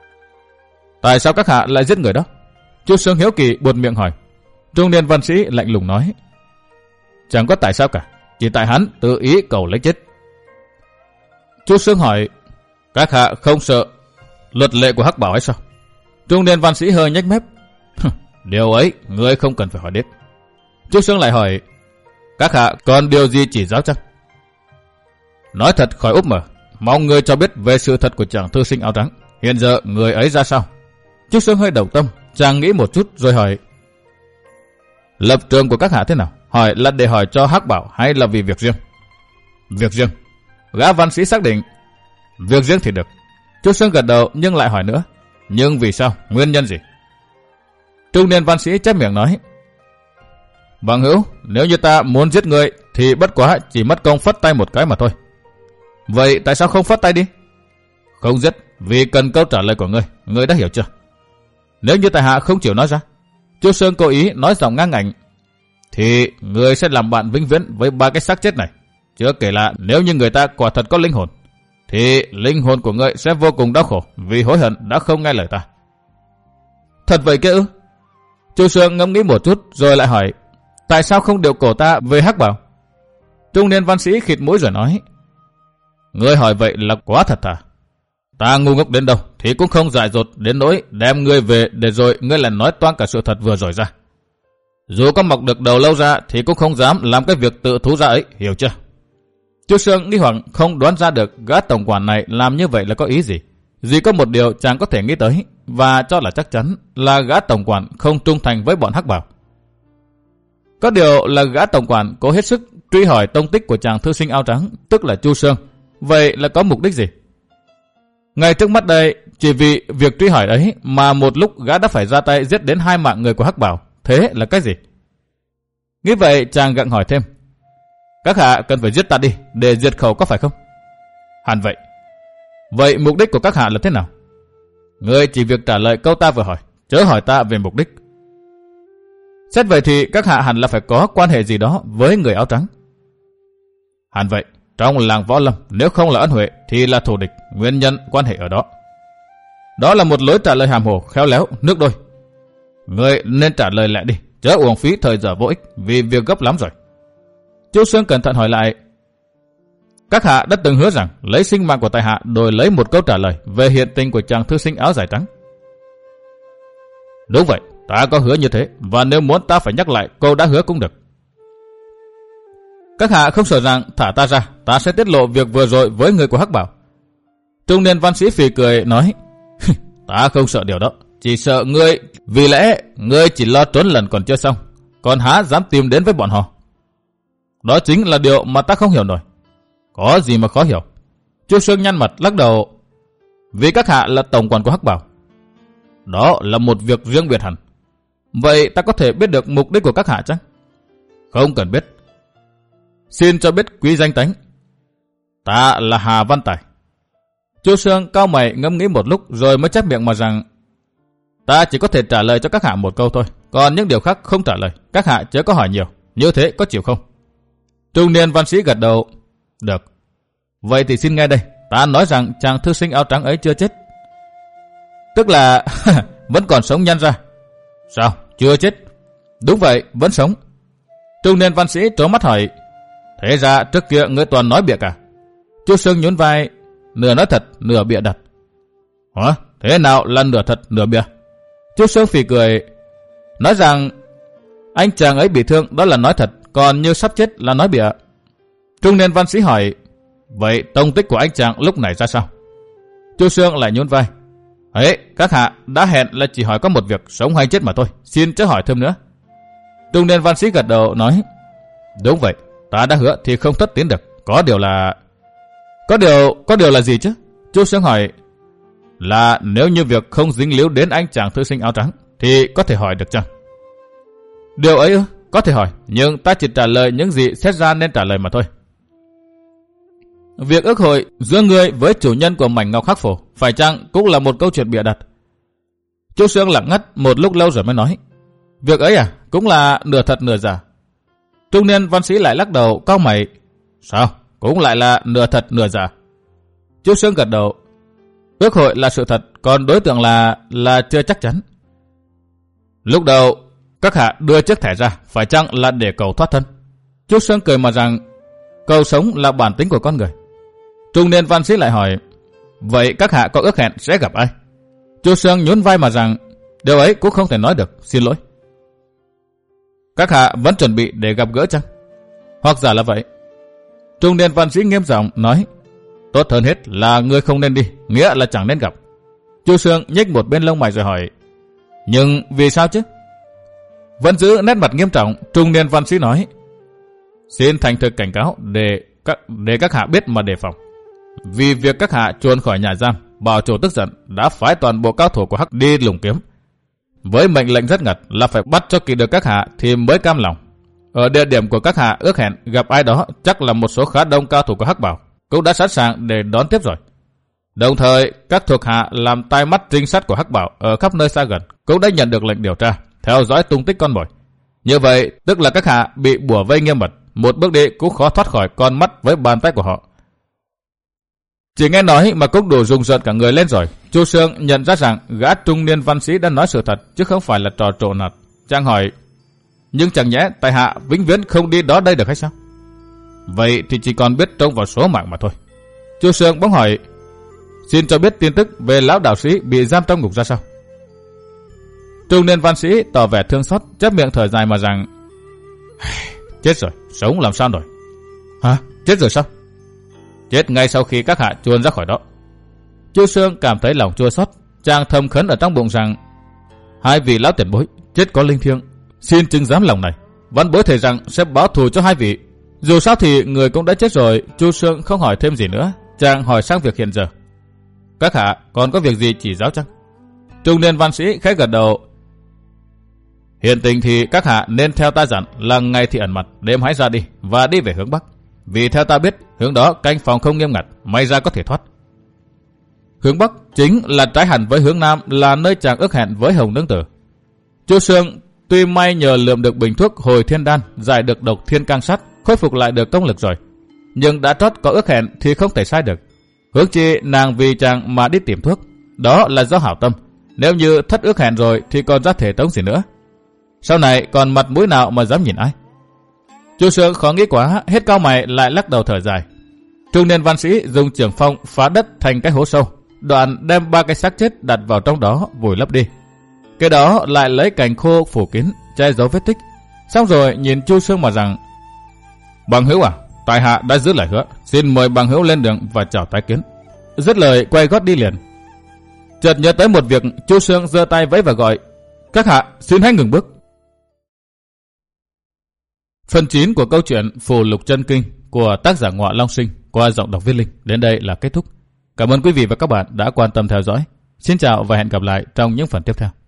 Tại sao các hạ lại giết người đó? Chu Xương hiếu kỳ buột miệng hỏi. Trung niên văn sĩ lạnh lùng nói: Chẳng có tại sao cả, chỉ tại hắn tự ý cầu lấy chết. Chu Xương hỏi: Các hạ không sợ luật lệ của Hắc Bảo hay sao? Trung niên văn sĩ hơi nhếch mép: Điều ấy ngươi không cần phải hỏi đến. Chu Xương lại hỏi: Các hạ còn điều gì chỉ giáo chăng? Nói thật khỏi úp mở, mong ngươi cho biết về sự thật của chàng thư sinh áo trắng. Hiện giờ người ấy ra sao? Chu Xương hơi đầu tâm, chàng nghĩ một chút rồi hỏi: Lập trường của các hạ thế nào? Hỏi là để hỏi cho Hắc Bảo hay là vì việc riêng? Việc riêng. Gã văn sĩ xác định: Việc riêng thì được. Chu Xương gật đầu nhưng lại hỏi nữa: Nhưng vì sao? Nguyên nhân gì? Trung niên văn sĩ chép miệng nói: Bằng hữu, nếu như ta muốn giết người thì bất quá chỉ mất công phất tay một cái mà thôi. Vậy tại sao không phất tay đi? Không giết vì cần câu trả lời của ngươi, ngươi đã hiểu chưa? Nếu như tại hạ không chịu nói ra, Chu Xương cố ý nói giọng ngang ngạnh, thì ngươi sẽ làm bạn vĩnh viễn với ba cái xác chết này. Chưa kể là nếu như người ta quả thật có linh hồn, thì linh hồn của ngươi sẽ vô cùng đau khổ vì hối hận đã không nghe lời ta. Thật vậy kia ư? Chu Xương ngẫm nghĩ một chút rồi lại hỏi: Tại sao không điều cổ ta về Hắc Bảo? Trung niên văn sĩ khịt mũi rồi nói: Ngươi hỏi vậy là quá thật thà. Ta ngu ngốc đến đâu thì cũng không dại dột đến nỗi đem ngươi về để rồi ngươi lại nói toang cả sự thật vừa rồi ra. Dù có mọc được đầu lâu ra thì cũng không dám làm cái việc tự thú ra ấy, hiểu chưa? Chu Xương nghi hoặc không đoán ra được gã tổng quản này làm như vậy là có ý gì. Chỉ có một điều chàng có thể nghĩ tới và cho là chắc chắn là gã tổng quản không trung thành với bọn Hắc Bảo. Có điều là gã tổng quản cố hết sức truy hỏi tông tích của chàng thư sinh áo trắng, tức là Chu Xương. Vậy là có mục đích gì? Ngay trước mắt đây, chỉ vì việc truy hỏi ấy mà một lúc gã đã phải ra tay giết đến hai mạng người của Hắc Bảo. Thế là cái gì? Nghĩ vậy chàng gặng hỏi thêm: Các hạ cần phải giết ta đi để diệt khẩu có phải không? Hẳn vậy. Vậy mục đích của các hạ là thế nào? Ngươi chỉ việc trả lời câu ta vừa hỏi, chớ hỏi ta về mục đích. Xét vậy thì các hạ hẳn là phải có quan hệ gì đó với người áo trắng. Hẳn vậy, trong làng võ lâm nếu không là ân huệ thì là thù địch, nguyên nhân quan hệ ở đó. Đó là một lối trả lời hàm hồ, khéo léo, nước đôi. Ngươi nên trả lời lại đi, chớ uổng phí thời giờ vô ích vì việc gấp lắm rồi. Chu Sương cẩn thận hỏi lại. Các hạ đã từng hứa rằng lấy sinh mạng của tại hạ đổi lấy một câu trả lời về hiện tình của chàng thư sinh áo dài trắng. Đúng vậy, ta có hứa như thế, và nếu muốn ta phải nhắc lại câu đã hứa cũng được. Các hạ không sợ rằng thả ta ra, ta sẽ tiết lộ việc vừa rồi với người của Hắc Bảo. Trung niên văn sĩ phì cười nói, ta không sợ điều đó, chỉ sợ ngươi, vì lẽ ngươi chỉ lo trốn lần còn chưa xong, còn há dám tìm đến với bọn họ. Đó chính là điều mà ta không hiểu nổi. Có gì mà khó hiểu? Chu Sương nhăn mặt lắc đầu. Vì các hạ là tổng quản của Hắc Bảo. Đó là một việc riêng biệt hẳn. Vậy ta có thể biết được mục đích của các hạ chăng? Không cần biết. Xin cho biết quý danh tánh. Ta là Hà Văn Tài. Chu Sương cau mày ngẫm nghĩ một lúc rồi mới chép miệng mà rằng, ta chỉ có thể trả lời cho các hạ một câu thôi, còn những điều khác không trả lời. Các hạ chớ có hỏi nhiều, như thế có chịu không? Trung niên văn sĩ gật đầu. Được. Vậy thì xin nghe đây, ta nói rằng chàng thư sinh áo trắng ấy chưa chết. Tức là vẫn còn sống nhân ra. Sao? Chưa chết? Đúng vậy, vẫn sống. Trung niên văn sĩ trố mắt hỏi, thế ra trước kia ngươi toàn nói bịa cả. Chu Sương nhún vai, nửa nói thật, nửa bịa đặt. Hả? Thế nào là nửa thật, nửa bịa? Chu Sương phì cười, nói rằng anh chàng ấy bị thương đó là nói thật, còn như sắp chết là nói bịa. Trung niên văn sĩ hỏi, vậy tông tích của anh chàng lúc này ra sao? Chu Sương lại nhún vai, ấy, các hạ đã hẹn là chỉ hỏi có một việc sống hay chết mà thôi, xin chớ hỏi thêm nữa. Trung niên văn sĩ gật đầu nói, đúng vậy, ta đã hứa thì không thất tín được. Có điều là... Có điều, có điều là gì chứ? Chu Sương hỏi, là nếu như việc không dính líu đến anh chàng thư sinh áo trắng thì có thể hỏi được chăng? Điều ấy ư? Có thể hỏi, nhưng ta chỉ trả lời những gì xét ra nên trả lời mà thôi. Việc ước hội giữa ngươi với chủ nhân của mảnh ngọc Hắc Phổ phải chăng cũng là một câu chuyện bịa đặt? Chu Sương lặng ngắt một lúc lâu rồi mới nói, việc ấy à, cũng là nửa thật nửa giả. Trung niên văn sĩ lại lắc đầu cau mày, sao, cũng lại là nửa thật nửa giả? Chu Sương gật đầu, ước hội là sự thật, còn đối tượng là là chưa chắc chắn. Lúc đầu các hạ đưa chiếc thẻ ra, phải chăng là để cầu thoát thân? Chu Sương cười mà rằng, cầu sống là bản tính của con người. Trung niên văn sĩ lại hỏi, vậy các hạ có ước hẹn sẽ gặp ai? Chu Sương nhún vai mà rằng, điều ấy cũng không thể nói được, xin lỗi. Các hạ vẫn chuẩn bị để gặp gỡ chăng? Hoặc giả là vậy. Trung niên văn sĩ nghiêm giọng nói, tốt hơn hết là ngươi không nên đi, nghĩa là chẳng nên gặp. Chu Sương nhếch một bên lông mày rồi hỏi, nhưng vì sao chứ? Vẫn giữ nét mặt nghiêm trọng, trung niên văn sĩ nói, xin thành thực cảnh cáo để các, để các hạ biết mà đề phòng. Vì việc các hạ chuồn khỏi nhà giam, bảo chủ tức giận đã phái toàn bộ cao thủ của Hắc đi lùng kiếm. Với mệnh lệnh rất ngặt là phải bắt cho kịp được các hạ thì mới cam lòng. Ở địa điểm của các hạ ước hẹn gặp ai đó chắc là một số khá đông cao thủ của Hắc Bảo, cũng đã sẵn sàng để đón tiếp rồi. Đồng thời, các thuộc hạ làm tai mắt trinh sát của Hắc Bảo ở khắp nơi xa gần cũng đã nhận được lệnh điều tra, theo dõi tung tích con mồi. Như vậy, tức là các hạ bị bủa vây nghiêm mật, một bước đi cũng khó thoát khỏi con mắt với bàn tay của họ. Chỉ nghe nói mà cũng đủ rùng rợn cả người lên rồi. Chu Sương nhận ra rằng gã trung niên văn sĩ đã nói sự thật chứ không phải là trò trộn nạt. Chàng hỏi, nhưng chẳng nhẽ tại hạ vĩnh viễn không đi đó đây được hay sao? Vậy thì chỉ còn biết trông vào số mạng mà thôi. Chu Sương bỗng hỏi, xin cho biết tin tức về lão đạo sĩ bị giam trong ngục ra sao? Trung niên văn sĩ tỏ vẻ thương xót, chép miệng thở dài mà rằng, chết rồi, sống làm sao nổi? Hả? Chết rồi sao? Chết ngay sau khi các hạ chuồn ra khỏi đó. Chu Sương cảm thấy lòng chua xót, chàng thầm khấn ở trong bụng rằng, hai vị lão tiền bối chết có linh thiêng, xin chứng giám lòng này, văn bối thề rằng sẽ báo thù cho hai vị. Dù sao thì người cũng đã chết rồi. Chu Sương không hỏi thêm gì nữa, chàng hỏi sang việc hiện giờ. Các hạ còn có việc gì chỉ giáo chăng? Trung niên văn sĩ khẽ gật đầu. Hiện tình thì các hạ nên theo ta dặn là ngày thì ẩn mặt, đêm hãy ra đi và đi về hướng bắc. Vì theo ta biết hướng đó canh phòng không nghiêm ngặt, may ra có thể thoát. Hướng Bắc chính là trái hẳn với hướng Nam, là nơi chàng ước hẹn với Hồng Nương Tử. Chu Xương tuy may nhờ lượm được bình thuốc hồi thiên đan, giải được độc thiên cang sắt, khôi phục lại được công lực rồi, nhưng đã trót có ước hẹn thì không thể sai được. Huống chi nàng vì chàng mà đi tìm thuốc, đó là do hảo tâm. Nếu như thất ước hẹn rồi thì còn ra thể tống gì nữa. Sau này còn mặt mũi nào mà dám nhìn ai? Chu Xương khó nghĩ quá, hết cau mày lại lắc đầu thở dài. Trung niên văn sĩ dùng trường phong phá đất thành cái hố sâu, đoạn đem ba cái xác chết đặt vào trong đó vùi lấp đi. Cái đó lại lấy cành khô phủ kín che giấu vết tích. Xong rồi nhìn Chu Xương mà rằng: Bằng hữu à, tại hạ đã giữ lời hứa, xin mời bằng hữu lên đường và chào tái kiến. Dứt lời quay gót đi liền. Chợt nhớ tới một việc, Chu Xương giơ tay vẫy và gọi: Các hạ xin hãy ngừng bước. Phần chín của câu chuyện Phù Lục Chân Kinh của tác giả Ngọa Long Sinh qua giọng đọc Viết Linh đến đây là kết thúc. Cảm ơn quý vị và các bạn đã quan tâm theo dõi. Xin chào và hẹn gặp lại trong những phần tiếp theo.